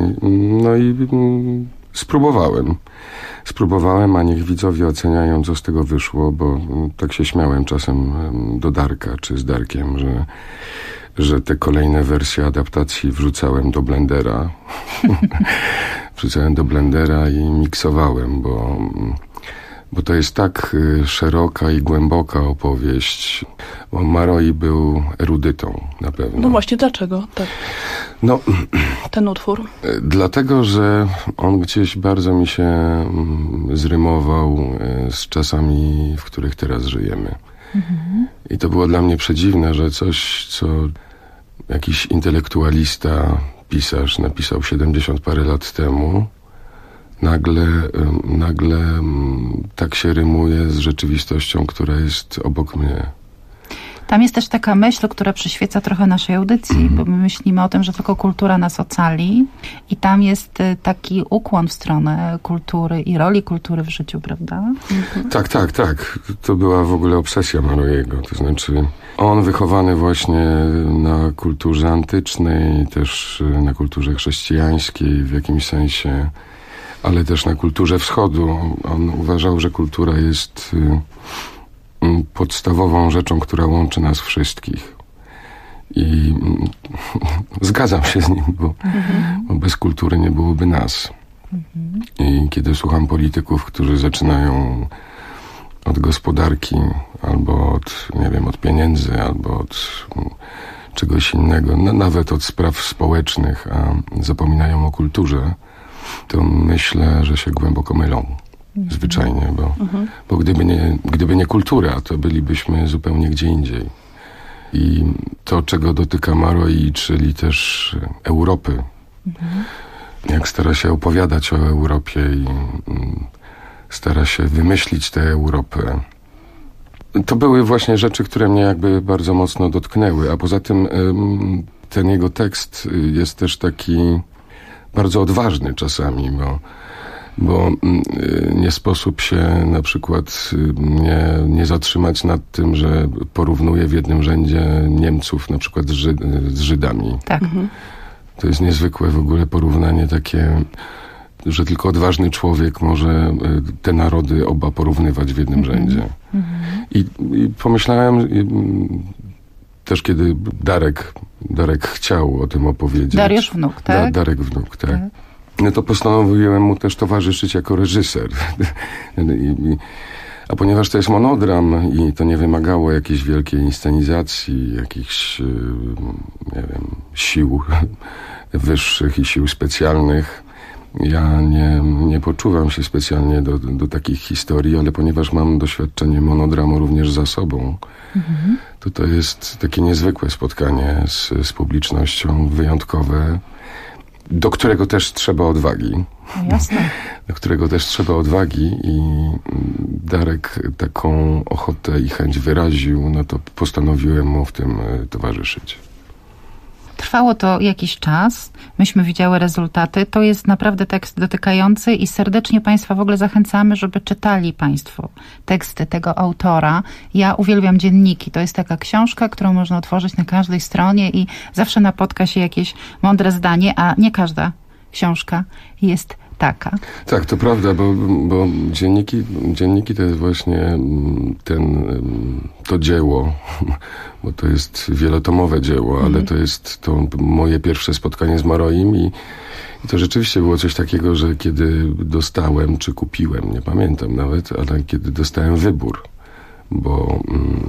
Spróbowałem. Spróbowałem, a niech widzowie oceniają, co z tego wyszło, bo tak się śmiałem czasem do Darka, czy z Darkiem, że te kolejne wersje adaptacji wrzucałem do blendera. Wrzucałem do blendera i miksowałem, bo to jest tak szeroka i głęboka opowieść. Bo Maroi był erudytą na pewno. No właśnie, dlaczego tak? No, ten utwór? Dlatego, że on gdzieś bardzo mi się zrymował z czasami, w których teraz żyjemy. I to było dla mnie przedziwne, że coś, co jakiś intelektualista, pisarz napisał 70 parę lat temu, nagle tak się rymuje z rzeczywistością, która jest obok mnie. Tam jest też taka myśl, która przyświeca trochę naszej audycji, bo my myślimy o tym, że tylko kultura nas ocali i tam jest taki ukłon w stronę kultury i roli kultury w życiu, prawda? Tak. To była w ogóle obsesja Maroiego. To znaczy on wychowany właśnie na kulturze antycznej, też na kulturze chrześcijańskiej w jakimś sensie, ale też na kulturze wschodu. On uważał, że kultura jest podstawową rzeczą, która łączy nas wszystkich. I zgadzam się z nim, bo bez kultury nie byłoby nas. I kiedy słucham polityków, którzy zaczynają od gospodarki, albo od pieniędzy, albo od czegoś innego, nawet od spraw społecznych, a zapominają o kulturze, to myślę, że się głęboko mylą. Zwyczajnie, bo gdyby nie kultura, to bylibyśmy zupełnie gdzie indziej. I to, czego dotyka Maroi, czyli też Europy, jak stara się opowiadać o Europie i stara się wymyślić tę Europę, to były właśnie rzeczy, które mnie jakby bardzo mocno dotknęły, a poza tym ten jego tekst jest też taki bardzo odważny czasami, bo nie sposób się na przykład nie zatrzymać nad tym, że porównuje w jednym rzędzie Niemców na przykład z Żydami. Tak. To jest niezwykłe w ogóle porównanie takie, że tylko odważny człowiek może te narody oba porównywać w jednym rzędzie. I pomyślałem też, kiedy Darek chciał o tym opowiedzieć. Dariusz Wnuk, tak? Darek Wnuk, tak. No to postanowiłem mu też towarzyszyć jako reżyser. A ponieważ to jest monodram i to nie wymagało jakiejś wielkiej inscenizacji, jakichś, nie wiem, sił wyższych i sił specjalnych, ja nie poczuwam się specjalnie do takich historii, ale ponieważ mam doświadczenie monodramu również za sobą, to jest takie niezwykłe spotkanie z publicznością, wyjątkowe, do którego też trzeba odwagi. No jasne. Do którego też trzeba odwagi i Darek taką ochotę i chęć wyraził, no to postanowiłem mu w tym towarzyszyć. Trwało to jakiś czas, myśmy widziały rezultaty. To jest naprawdę tekst dotykający i serdecznie Państwa w ogóle zachęcamy, żeby czytali Państwo teksty tego autora. Ja uwielbiam dzienniki. To jest taka książka, którą można otworzyć na każdej stronie i zawsze napotka się jakieś mądre zdanie, a nie każda książka jest taka. Tak, to prawda, bo dzienniki to jest właśnie to dzieło, bo to jest wielotomowe dzieło, ale to jest to moje pierwsze spotkanie z Maroim i to rzeczywiście było coś takiego, że kiedy dostałem, czy kupiłem, nie pamiętam nawet, ale kiedy dostałem wybór, bo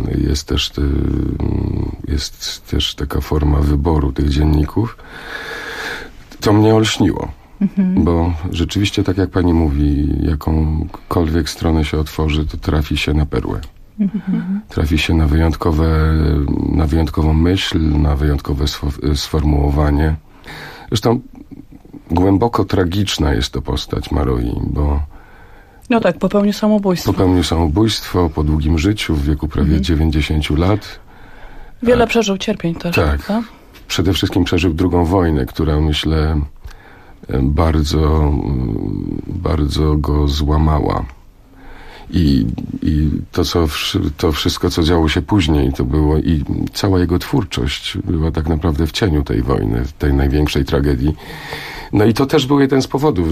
jest też taka forma wyboru tych dzienników, to mnie olśniło. Bo rzeczywiście, tak jak pani mówi, jakąkolwiek stronę się otworzy, to trafi się na perłę. Trafi się na wyjątkową myśl, na wyjątkowe sformułowanie. Zresztą głęboko tragiczna jest to postać Maroi, bo no tak, popełnił samobójstwo po długim życiu, w wieku prawie 90 lat. Wiele przeżył cierpień też. Tak. Przede wszystkim przeżył II wojnę, która, myślę, bardzo, bardzo go złamała. I to wszystko, co działo się później, to było i cała jego twórczość była tak naprawdę w cieniu tej wojny, tej największej tragedii. No i to też był jeden z powodów,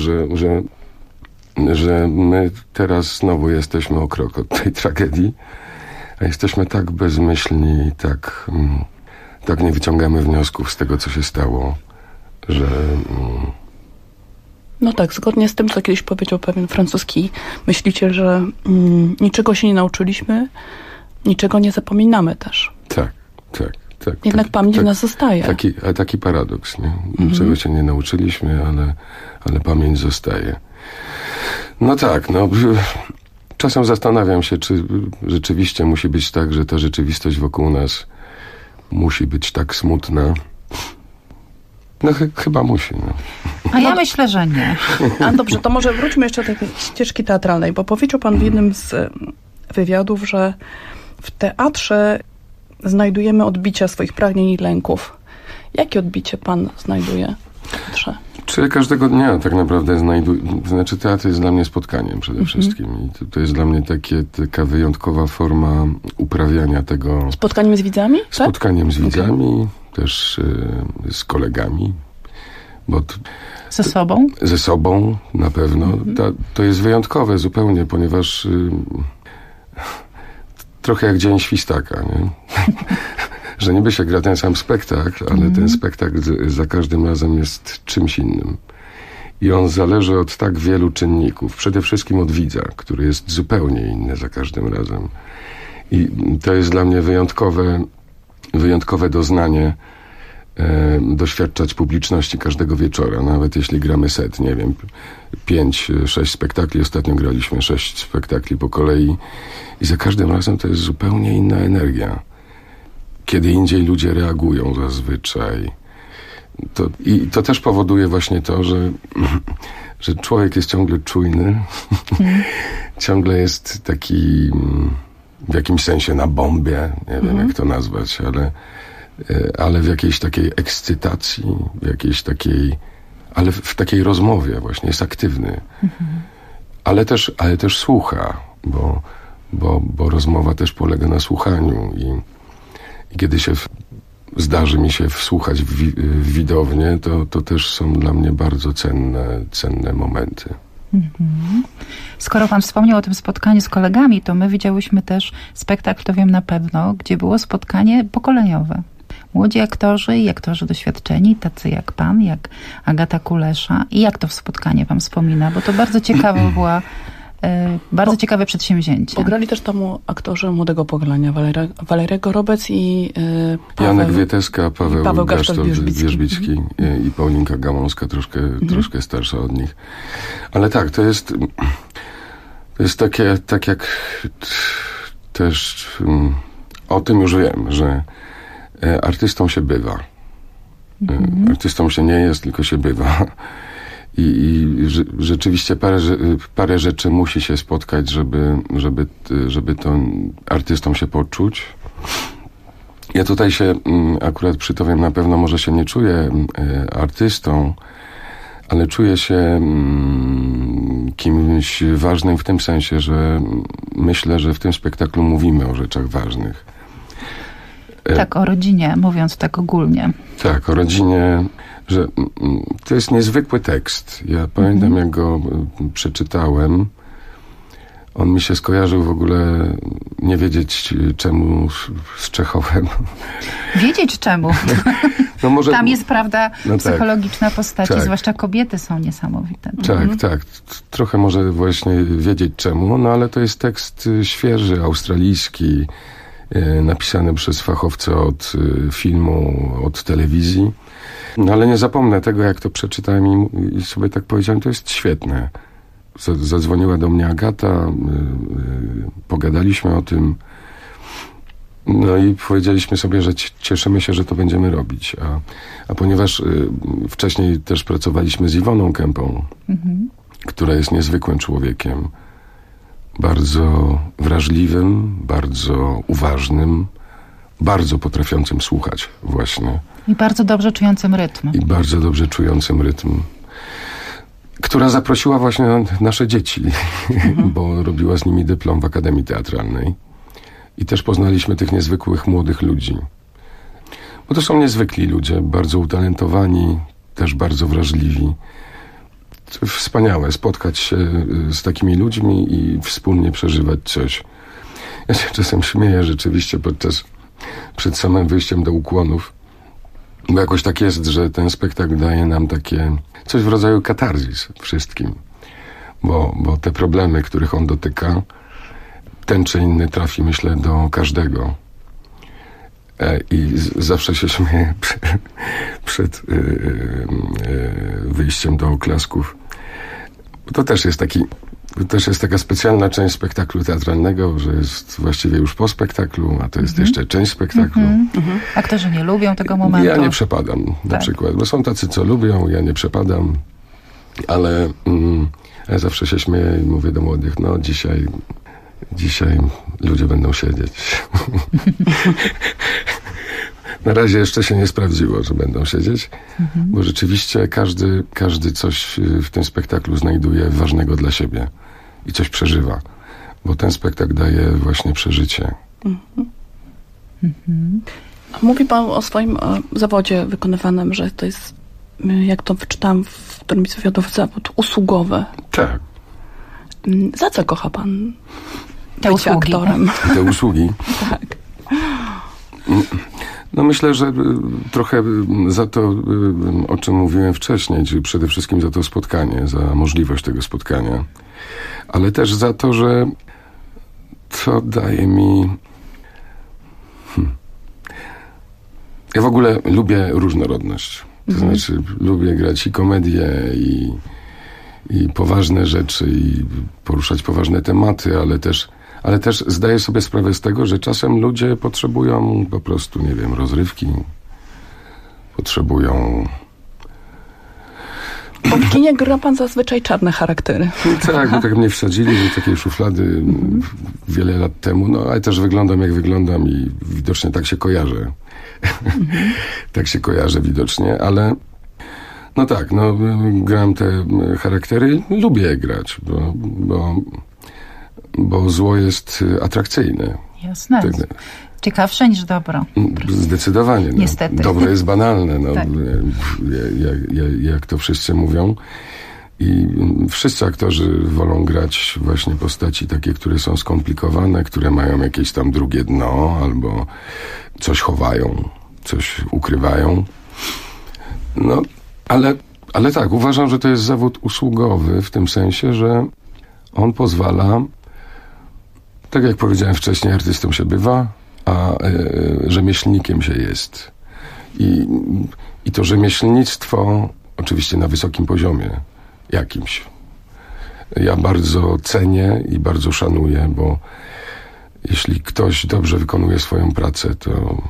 że my teraz znowu jesteśmy o krok od tej tragedii, a jesteśmy tak bezmyślni, tak nie wyciągamy wniosków z tego, co się stało, że... No tak, zgodnie z tym, co kiedyś powiedział pewien francuski myśliciel, że niczego się nie nauczyliśmy, niczego nie zapominamy też. Tak. Jednak pamięć w nas zostaje. Taki paradoks, nie? Niczego się nie nauczyliśmy, ale pamięć zostaje. No tak, czasem zastanawiam się, czy rzeczywiście musi być tak, że ta rzeczywistość wokół nas musi być tak smutna. No chyba musi. A ja myślę, że nie. A dobrze, to może wróćmy jeszcze do tej ścieżki teatralnej, bo powiedział pan w jednym z wywiadów, że w teatrze znajdujemy odbicia swoich pragnień i lęków. Jakie odbicie pan znajduje w teatrze? Czy każdego dnia tak naprawdę znajduję. Znaczy, teatr jest dla mnie spotkaniem przede wszystkim. I to jest dla mnie taka wyjątkowa forma uprawiania tego. Spotkaniem z widzami? Spotkaniem z widzami, też z kolegami. Ze sobą? Ze sobą, na pewno. To jest wyjątkowe zupełnie, ponieważ trochę jak Dzień Świstaka, nie? Że niby się gra ten sam spektakl, ale ten spektakl za każdym razem jest czymś innym. I on zależy od tak wielu czynników. Przede wszystkim od widza, który jest zupełnie inny za każdym razem. I to jest dla mnie wyjątkowe doznanie doświadczać publiczności każdego wieczora. Nawet jeśli gramy set, nie wiem, 5-6 spektakli. Ostatnio graliśmy 6 spektakli po kolei. I za każdym razem to jest zupełnie inna energia. Kiedy indziej ludzie reagują zazwyczaj. I to też powoduje właśnie to, że człowiek jest ciągle czujny. Ciągle jest taki w jakimś sensie na bombie. Nie wiem, jak to nazwać, ale w jakiejś takiej ekscytacji, ale w takiej rozmowie właśnie jest aktywny. Ale też słucha, bo rozmowa też polega na słuchaniu i kiedy się zdarzy mi się wsłuchać w widownię, to też są dla mnie bardzo cenne momenty. Skoro pan wspomniał o tym spotkaniu z kolegami, to my widziałyśmy też spektakl, to wiem na pewno, gdzie było spotkanie pokoleniowe. Młodzi aktorzy i aktorzy doświadczeni, tacy jak pan, jak Agata Kulesza. I jak to spotkanie pan wspomina? Bo to bardzo ciekawe była Bardzo ciekawe przedsięwzięcie. Pograli też tam aktorzy młodego pokolenia, Walerego Robec i Janek Wieteska, Paweł Gasztol-Wierzbicki i Paulinka Gałązka, troszkę starsza od nich. Ale tak, to jest takie, tak jak też o tym już wiem, że artystą się bywa. Artystą się nie jest, tylko się bywa. I rzeczywiście parę rzeczy musi się spotkać, żeby tą artystą się poczuć. Ja tutaj się akurat przy to wiem, na pewno może się nie czuję artystą, ale czuję się kimś ważnym w tym sensie, że myślę, że w tym spektaklu mówimy o rzeczach ważnych. Tak, o rodzinie, mówiąc tak ogólnie. Tak, o rodzinie, że to jest niezwykły tekst. Ja pamiętam, jak go przeczytałem. On mi się skojarzył w ogóle, nie wiedzieć czemu, z Czechowem. Wiedzieć czemu? No może, tam jest prawda psychologiczna tak, postaci, tak. Zwłaszcza kobiety są niesamowite. Tak. Trochę może właśnie wiedzieć czemu, no ale to jest tekst świeży, australijski, napisany przez fachowca od filmu, od telewizji. No ale nie zapomnę tego, jak to przeczytałem i sobie tak powiedziałem, to jest świetne. Zadzwoniła do mnie Agata, pogadaliśmy o tym No i powiedzieliśmy sobie, że cieszymy się, że to będziemy robić. A ponieważ wcześniej też pracowaliśmy z Iwoną Kępą, która jest niezwykłym człowiekiem, bardzo wrażliwym, bardzo uważnym, bardzo potrafiącym słuchać właśnie. I bardzo dobrze czującym rytm. I bardzo dobrze czującym rytm. Która zaprosiła właśnie nasze dzieci, bo robiła z nimi dyplom w Akademii Teatralnej. I też poznaliśmy tych niezwykłych młodych ludzi. Bo to są niezwykli ludzie, bardzo utalentowani, też bardzo wrażliwi. To wspaniałe spotkać się z takimi ludźmi i wspólnie przeżywać coś. Ja się czasem śmieję rzeczywiście przed samym wyjściem do ukłonów. Bo jakoś tak jest, że ten spektakl daje nam takie coś w rodzaju katarzis wszystkim. Bo te problemy, których on dotyka, ten czy inny trafi, myślę, do każdego. I zawsze się śmieję przed wyjściem do oklasków. To też jest taka specjalna część spektaklu teatralnego, że jest właściwie już po spektaklu, a to jest jeszcze część spektaklu. Aktorzy nie lubią tego momentu. Ja nie przepadam na przykład, bo są tacy, co lubią, ja nie przepadam, ale ja zawsze się śmieję i mówię do młodych, no dzisiaj ludzie będą siedzieć. Na razie jeszcze się nie sprawdziło, że będą siedzieć, bo rzeczywiście każdy coś w tym spektaklu znajduje ważnego dla siebie i coś przeżywa, bo ten spektakl daje właśnie przeżycie. Mówi pan o swoim zawodzie wykonywanym, że to jest, jak to wyczytałam w którymś wywiadu, zawód usługowy. Tak. Za co kocha pan te usługi? Aktorem? Te usługi? Tak. No myślę, że trochę za to, o czym mówiłem wcześniej, czyli przede wszystkim za to spotkanie, za możliwość tego spotkania, ale też za to, że to daje mi... Ja w ogóle lubię różnorodność. To znaczy lubię grać i komedię, i poważne rzeczy, i poruszać poważne tematy, ale też zdaję sobie sprawę z tego, że czasem ludzie potrzebują po prostu, nie wiem, rozrywki. Potrzebują... Bo w kinie gra pan zazwyczaj czarne charaktery. Tak, bo tak mnie wsadzili do takiej szuflady wiele lat temu, no ale też wyglądam jak wyglądam i widocznie tak się kojarzę. Tak się kojarzę widocznie, ale no tak, no gram te charaktery, lubię je grać, bo zło jest atrakcyjne. Jasne. Ciekawsze niż dobro. Zdecydowanie. No. Niestety. Dobro jest banalne, no, tak. jak to wszyscy mówią. I wszyscy aktorzy wolą grać właśnie postaci takie, które są skomplikowane, które mają jakieś tam drugie dno, albo coś chowają, coś ukrywają. No, ale tak, uważam, że to jest zawód usługowy w tym sensie, że on pozwala, tak jak powiedziałem wcześniej, artystą się bywa, a rzemieślnikiem się jest. I to rzemieślnictwo oczywiście na wysokim poziomie jakimś. Ja bardzo cenię i bardzo szanuję, bo jeśli ktoś dobrze wykonuje swoją pracę, to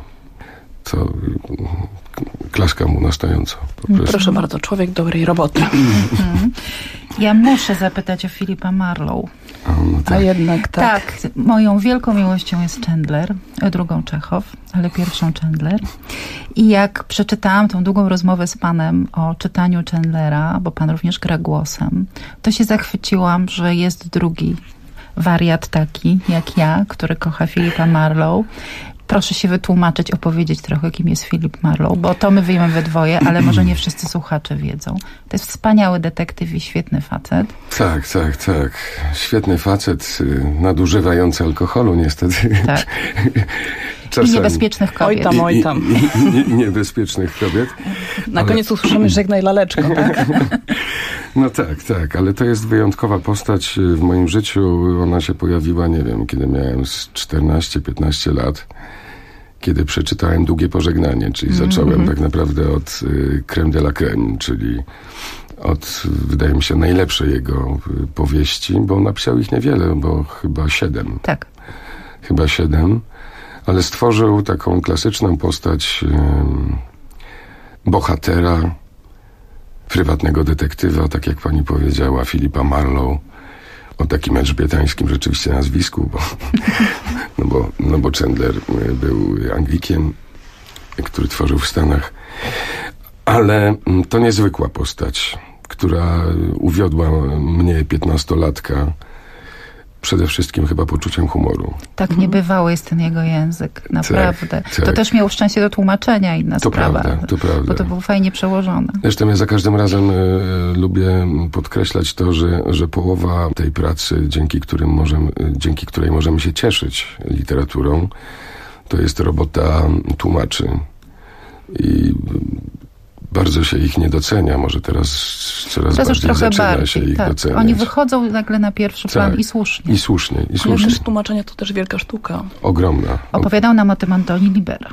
klaskam mu na stojąco. Proszę bardzo, człowiek dobrej roboty. Ja muszę zapytać o Philippa Marlowe. No tak. A jednak tak. Tak, moją wielką miłością jest Chandler, drugą Czechow, ale pierwszą Chandler. I jak przeczytałam tą długą rozmowę z panem o czytaniu Chandlera, bo pan również gra głosem, to się zachwyciłam, że jest drugi wariat taki jak ja, który kocha Philippa Marlowe. Proszę się wytłumaczyć, opowiedzieć trochę, kim jest Philip Marlowe, bo to my wiemy we dwoje, ale może nie wszyscy słuchacze wiedzą. To jest wspaniały detektyw i świetny facet. Tak. Świetny facet, nadużywający alkoholu niestety. Tak. Czasami. I niebezpiecznych kobiet. Oj tam. Niebezpiecznych kobiet. Na koniec usłyszymy żegnaj laleczko, tak? No tak, ale to jest wyjątkowa postać w moim życiu. Ona się pojawiła, nie wiem, kiedy miałem 14-15 lat, kiedy przeczytałem Długie pożegnanie, czyli zacząłem tak naprawdę od crème de la crème, czyli od, wydaje mi się, najlepszej jego powieści, bo napisał ich niewiele, bo chyba 7. Tak. Chyba 7. ale stworzył taką klasyczną postać bohatera, prywatnego detektywa, tak jak pani powiedziała, Philippa Marlowe, o takim elżbietańskim rzeczywiście nazwisku, bo Chandler był Anglikiem, który tworzył w Stanach. Ale to niezwykła postać, która uwiodła mnie, 15-latka, przede wszystkim chyba poczuciem humoru. Tak niebywały jest ten jego język, naprawdę. Tak. To też miał szczęście do tłumaczenia, inna sprawa. To prawda. Bo to było fajnie przełożone. Zresztą ja za każdym razem lubię podkreślać to, że połowa tej pracy, dzięki której możemy się cieszyć literaturą, to jest robota tłumaczy. I bardzo się ich nie docenia, może teraz bardziej zaczyna się ich doceniać. Oni wychodzą nagle na pierwszy plan i słusznie. I słusznie. Ale też tłumaczenia to też wielka sztuka. Ogromna. Opowiadał nam o tym Antoni Libera.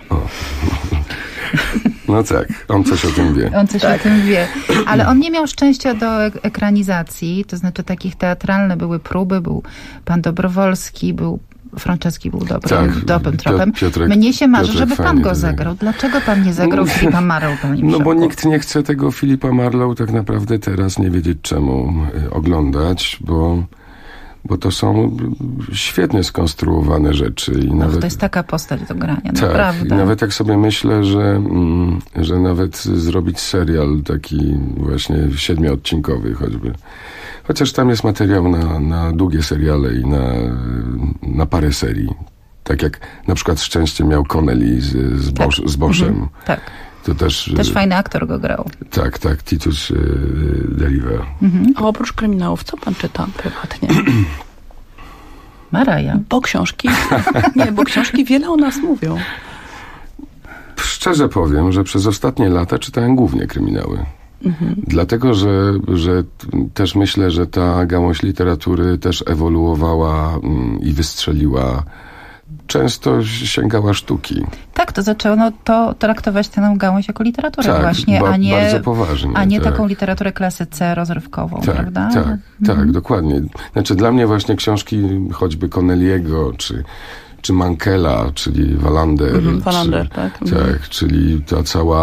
No tak, on coś o tym wie. O tym wie. Ale on nie miał szczęścia do ekranizacji, to znaczy takich teatralne były próby, był pan Dobrowolski, Franceski był dobrym tropem. Mnie się marzy, żeby pan go zagrał. Dlaczego pan nie zagrał Philippa Marlowe? No bo nikt nie chce tego Philippa Marlowe tak naprawdę teraz nie wiedzieć czemu oglądać, bo to są świetnie skonstruowane rzeczy. I nawet, to jest taka postać do grania, tak, naprawdę. I nawet tak sobie myślę, że nawet zrobić serial taki właśnie 7-odcinkowy choćby. Chociaż tam jest materiał na długie seriale i na parę serii. Tak jak na przykład Szczęście miał Connelly z Boschem. Tak. To też fajny aktor go grał. Tak, Titus Deliver. A oprócz kryminałów, co pan czyta prywatnie? Maraja. Bo książki wiele o nas mówią. Szczerze powiem, że przez ostatnie lata czytałem głównie kryminały. Dlatego, że też myślę, że ta gałąź literatury też ewoluowała i wystrzeliła. Często sięgała sztuki. Tak, to zaczęło to traktować tę gałąź jako literaturę właśnie, bardzo poważnie. A nie taką literaturę klasy C rozrywkową, prawda? Tak, dokładnie. Znaczy dla mnie właśnie książki choćby Connelly'ego, czy Mankella, czyli Wallander. Wallander, tak. Czyli ta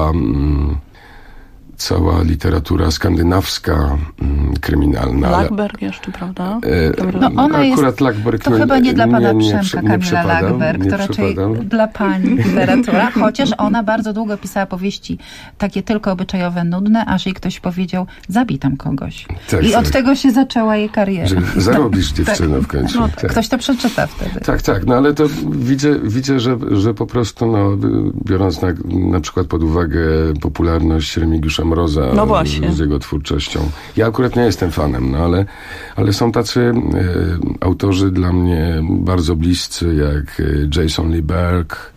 cała literatura skandynawska, kryminalna. Lackberg jeszcze, prawda? Ona akurat Lackberg to chyba nie dla pana Przemka Kamila Lackberg, to raczej dla pani literatura, chociaż ona bardzo długo pisała powieści takie tylko obyczajowe, nudne, aż jej ktoś powiedział, zabij tam kogoś. I od tego się zaczęła jej kariera. Że zarobisz dziewczynę w końcu. Ktoś to przeczyta wtedy. Tak, no ale to widzę, że po prostu, biorąc na przykład pod uwagę popularność Remigiusza Mroza z jego twórczością. Ja akurat nie jestem fanem, ale są tacy autorzy dla mnie bardzo bliscy, jak Jason Lee Berg.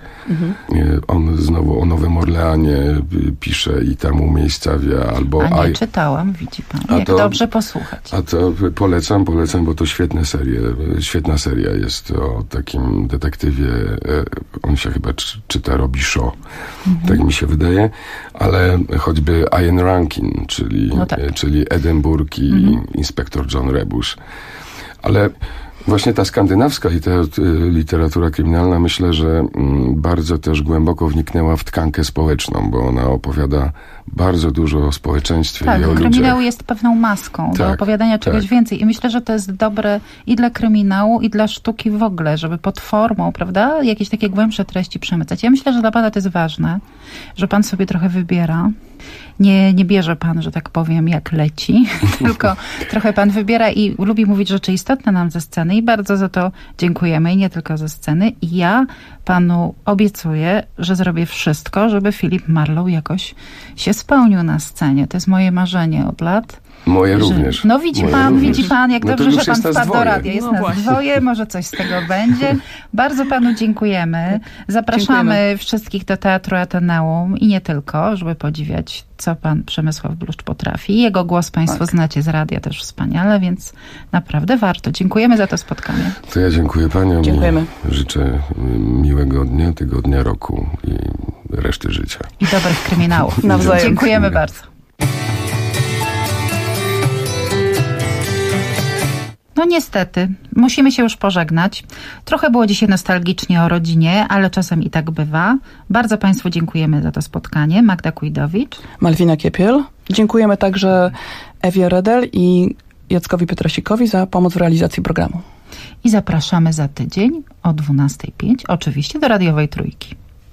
On znowu o Nowym Orleanie pisze i tam umiejscawia. A nie czytałam, widzi pan. Dobrze posłuchać. A to polecam, bo to świetna seria jest o takim detektywie. On się chyba czyta Robbie Shaw. Tak mi się wydaje. Ale choćby Ian Rankin, czyli Edynburg i inspektor John Rebush. Ale właśnie ta skandynawska literatura kryminalna, myślę, że bardzo też głęboko wniknęła w tkankę społeczną, bo ona opowiada bardzo dużo o społeczeństwie i o ludziach. Kryminał jest pewną maską do opowiadania czegoś więcej. I myślę, że to jest dobre i dla kryminału, i dla sztuki w ogóle, żeby pod formą, prawda, jakieś takie głębsze treści przemycać. Ja myślę, że dla pana to jest ważne, że pan sobie trochę wybiera. Nie bierze pan, że tak powiem, jak leci, tylko trochę pan wybiera i lubi mówić rzeczy istotne nam ze sceny i bardzo za to dziękujemy i nie tylko ze sceny. I ja panu obiecuję, że zrobię wszystko, żeby Philip Marlowe jakoś się spełnił na scenie. To jest moje marzenie od lat. Moje również. No widzi pan, jak dobrze, że pan wpadł do radia. Jest nas dwoje, może coś z tego będzie. Bardzo panu dziękujemy. Zapraszamy wszystkich do Teatru Ateneum i nie tylko, żeby podziwiać, co pan Przemysław Bluszcz potrafi. Jego głos państwo znacie z radia też wspaniale, więc naprawdę warto. Dziękujemy za to spotkanie. To ja dziękuję paniom. Dziękujemy. Życzę miłego dnia, tygodnia, roku i reszty życia. I dobrych kryminałów. Nawzajem. Dziękujemy bardzo. No niestety, musimy się już pożegnać. Trochę było dzisiaj nostalgicznie o rodzinie, ale czasem i tak bywa. Bardzo Państwu dziękujemy za to spotkanie. Magda Kujdowicz. Malwina Kiepiel. Dziękujemy także Ewie Redel i Jackowi Pietrasikowi za pomoc w realizacji programu. I zapraszamy za tydzień o 12:05, oczywiście do radiowej Trójki.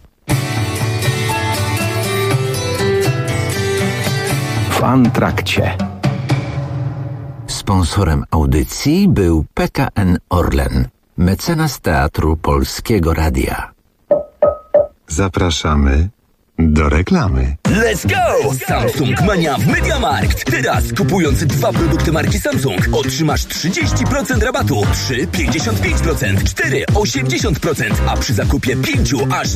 W Antrakcie. Sponsorem audycji był PKN Orlen, mecenas Teatru Polskiego Radia. Zapraszamy do reklamy. Let's go! Samsung Mania w MediaMarkt. Teraz kupując 2 produkty marki Samsung otrzymasz 30% rabatu, 3 55%, 4 80%, a przy zakupie 5 aż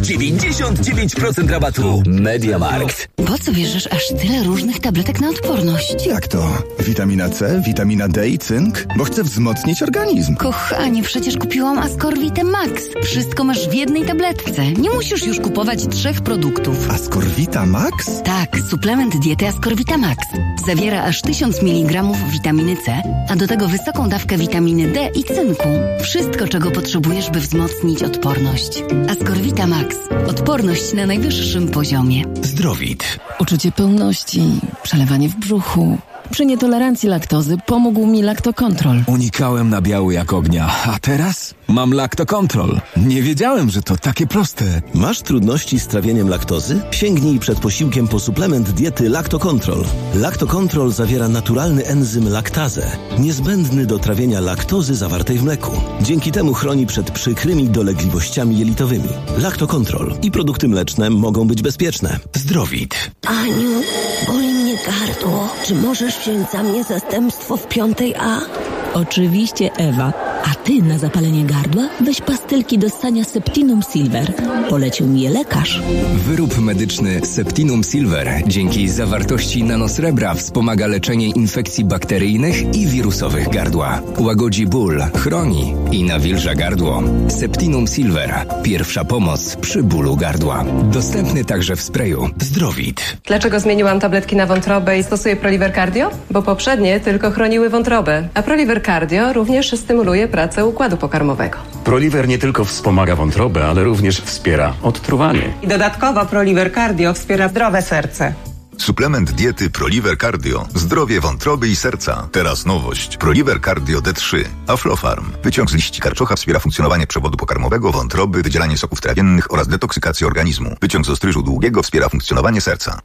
99% rabatu. MediaMarkt. Po co bierzesz aż tyle różnych tabletek na odporność? Jak to? Witamina C, witamina D i cynk? Bo chcę wzmocnić organizm. Kochanie, przecież kupiłam Ascorvitę Max. Wszystko masz w jednej tabletce. Nie musisz już kupować 3 produktów. Ascorvita Max? Tak, suplement diety Ascorvita Max. Zawiera aż 1000 mg witaminy C, a do tego wysoką dawkę witaminy D i cynku. Wszystko, czego potrzebujesz, by wzmocnić odporność. Ascorvita Max. Odporność na najwyższym poziomie. Zdrowit. Uczucie pełności, przelewanie w brzuchu. Przy nietolerancji laktozy pomógł mi Lactocontrol. Unikałem nabiału jak ognia, a teraz mam Lactocontrol. Nie wiedziałem, że to takie proste. Masz trudności z trawieniem laktozy? Sięgnij przed posiłkiem po suplement diety Lactocontrol. Lactocontrol zawiera naturalny enzym laktazę, niezbędny do trawienia laktozy zawartej w mleku. Dzięki temu chroni przed przykrymi dolegliwościami jelitowymi. Lactocontrol i produkty mleczne mogą być bezpieczne. Zdrowit. Aniu, boli mnie gardło. Czy możesz wziąć za mnie zastępstwo w 5A? Oczywiście, Ewa. A ty na zapalenie gardła weź pastylki do ssania Septinum Silver. Polecił mi je lekarz. Wyrób medyczny Septinum Silver dzięki zawartości nanosrebra wspomaga leczenie infekcji bakteryjnych i wirusowych gardła. Łagodzi ból, chroni i nawilża gardło. Septinum Silver. Pierwsza pomoc przy bólu gardła. Dostępny także w sprayu. Zdrowit. Dlaczego zmieniłam tabletki na wątrobę i stosuję Proliver Cardio? Bo poprzednie tylko chroniły wątrobę, a Proliver Cardio również stymuluje pracę układu pokarmowego. Proliver nie tylko wspomaga wątrobę, ale również wspiera odtruwanie. I dodatkowo Proliver Cardio wspiera zdrowe serce. Suplement diety Proliver Cardio. Zdrowie wątroby i serca. Teraz nowość. Proliver Cardio D3. Aflofarm. Wyciąg z liści karczocha wspiera funkcjonowanie przewodu pokarmowego, wątroby, wydzielanie soków trawiennych oraz detoksykację organizmu. Wyciąg z ostryżu długiego wspiera funkcjonowanie serca.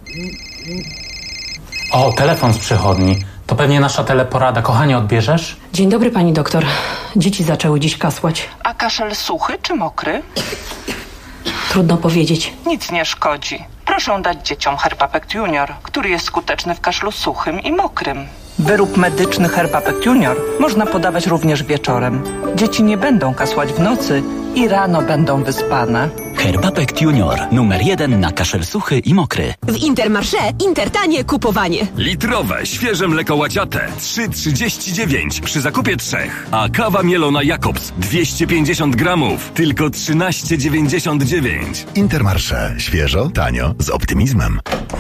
O, telefon z przychodni. To pewnie nasza teleporada. Kochanie, odbierzesz? Dzień dobry, pani doktor. Dzieci zaczęły dziś kasłać. A kaszel suchy czy mokry? Trudno powiedzieć. Nic nie szkodzi. Proszę dać dzieciom Herbapect Junior, który jest skuteczny w kaszlu suchym i mokrym. Wyrób medyczny Herbapect Junior można podawać również wieczorem. Dzieci nie będą kasłać w nocy i rano będą wyspane. Herbapect Junior. Numer 1 na kaszel suchy i mokry. W Intermarché Intertanie kupowanie. Litrowe, świeże mleko łaciate 3,39 przy zakupie 3. A kawa mielona Jakobs 250 gramów, tylko 13,99. Intermarché. Świeżo, tanio, z optymizmem.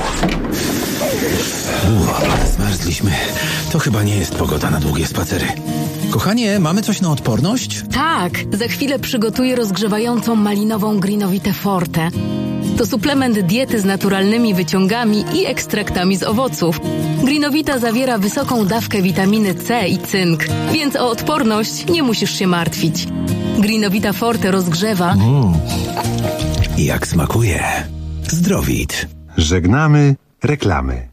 Zmarzliśmy. To chyba nie jest pogoda na długie spacery. Kochanie, mamy coś na odporność? Tak, za chwilę przygotuję rozgrzewającą malinową Greenovitę Forte. To suplement diety z naturalnymi wyciągami i ekstraktami z owoców. Greenovita zawiera wysoką dawkę witaminy C i cynk, więc o odporność nie musisz się martwić. Greenovita Forte rozgrzewa. Jak smakuje. Zdrowit. Żegnamy reklamy.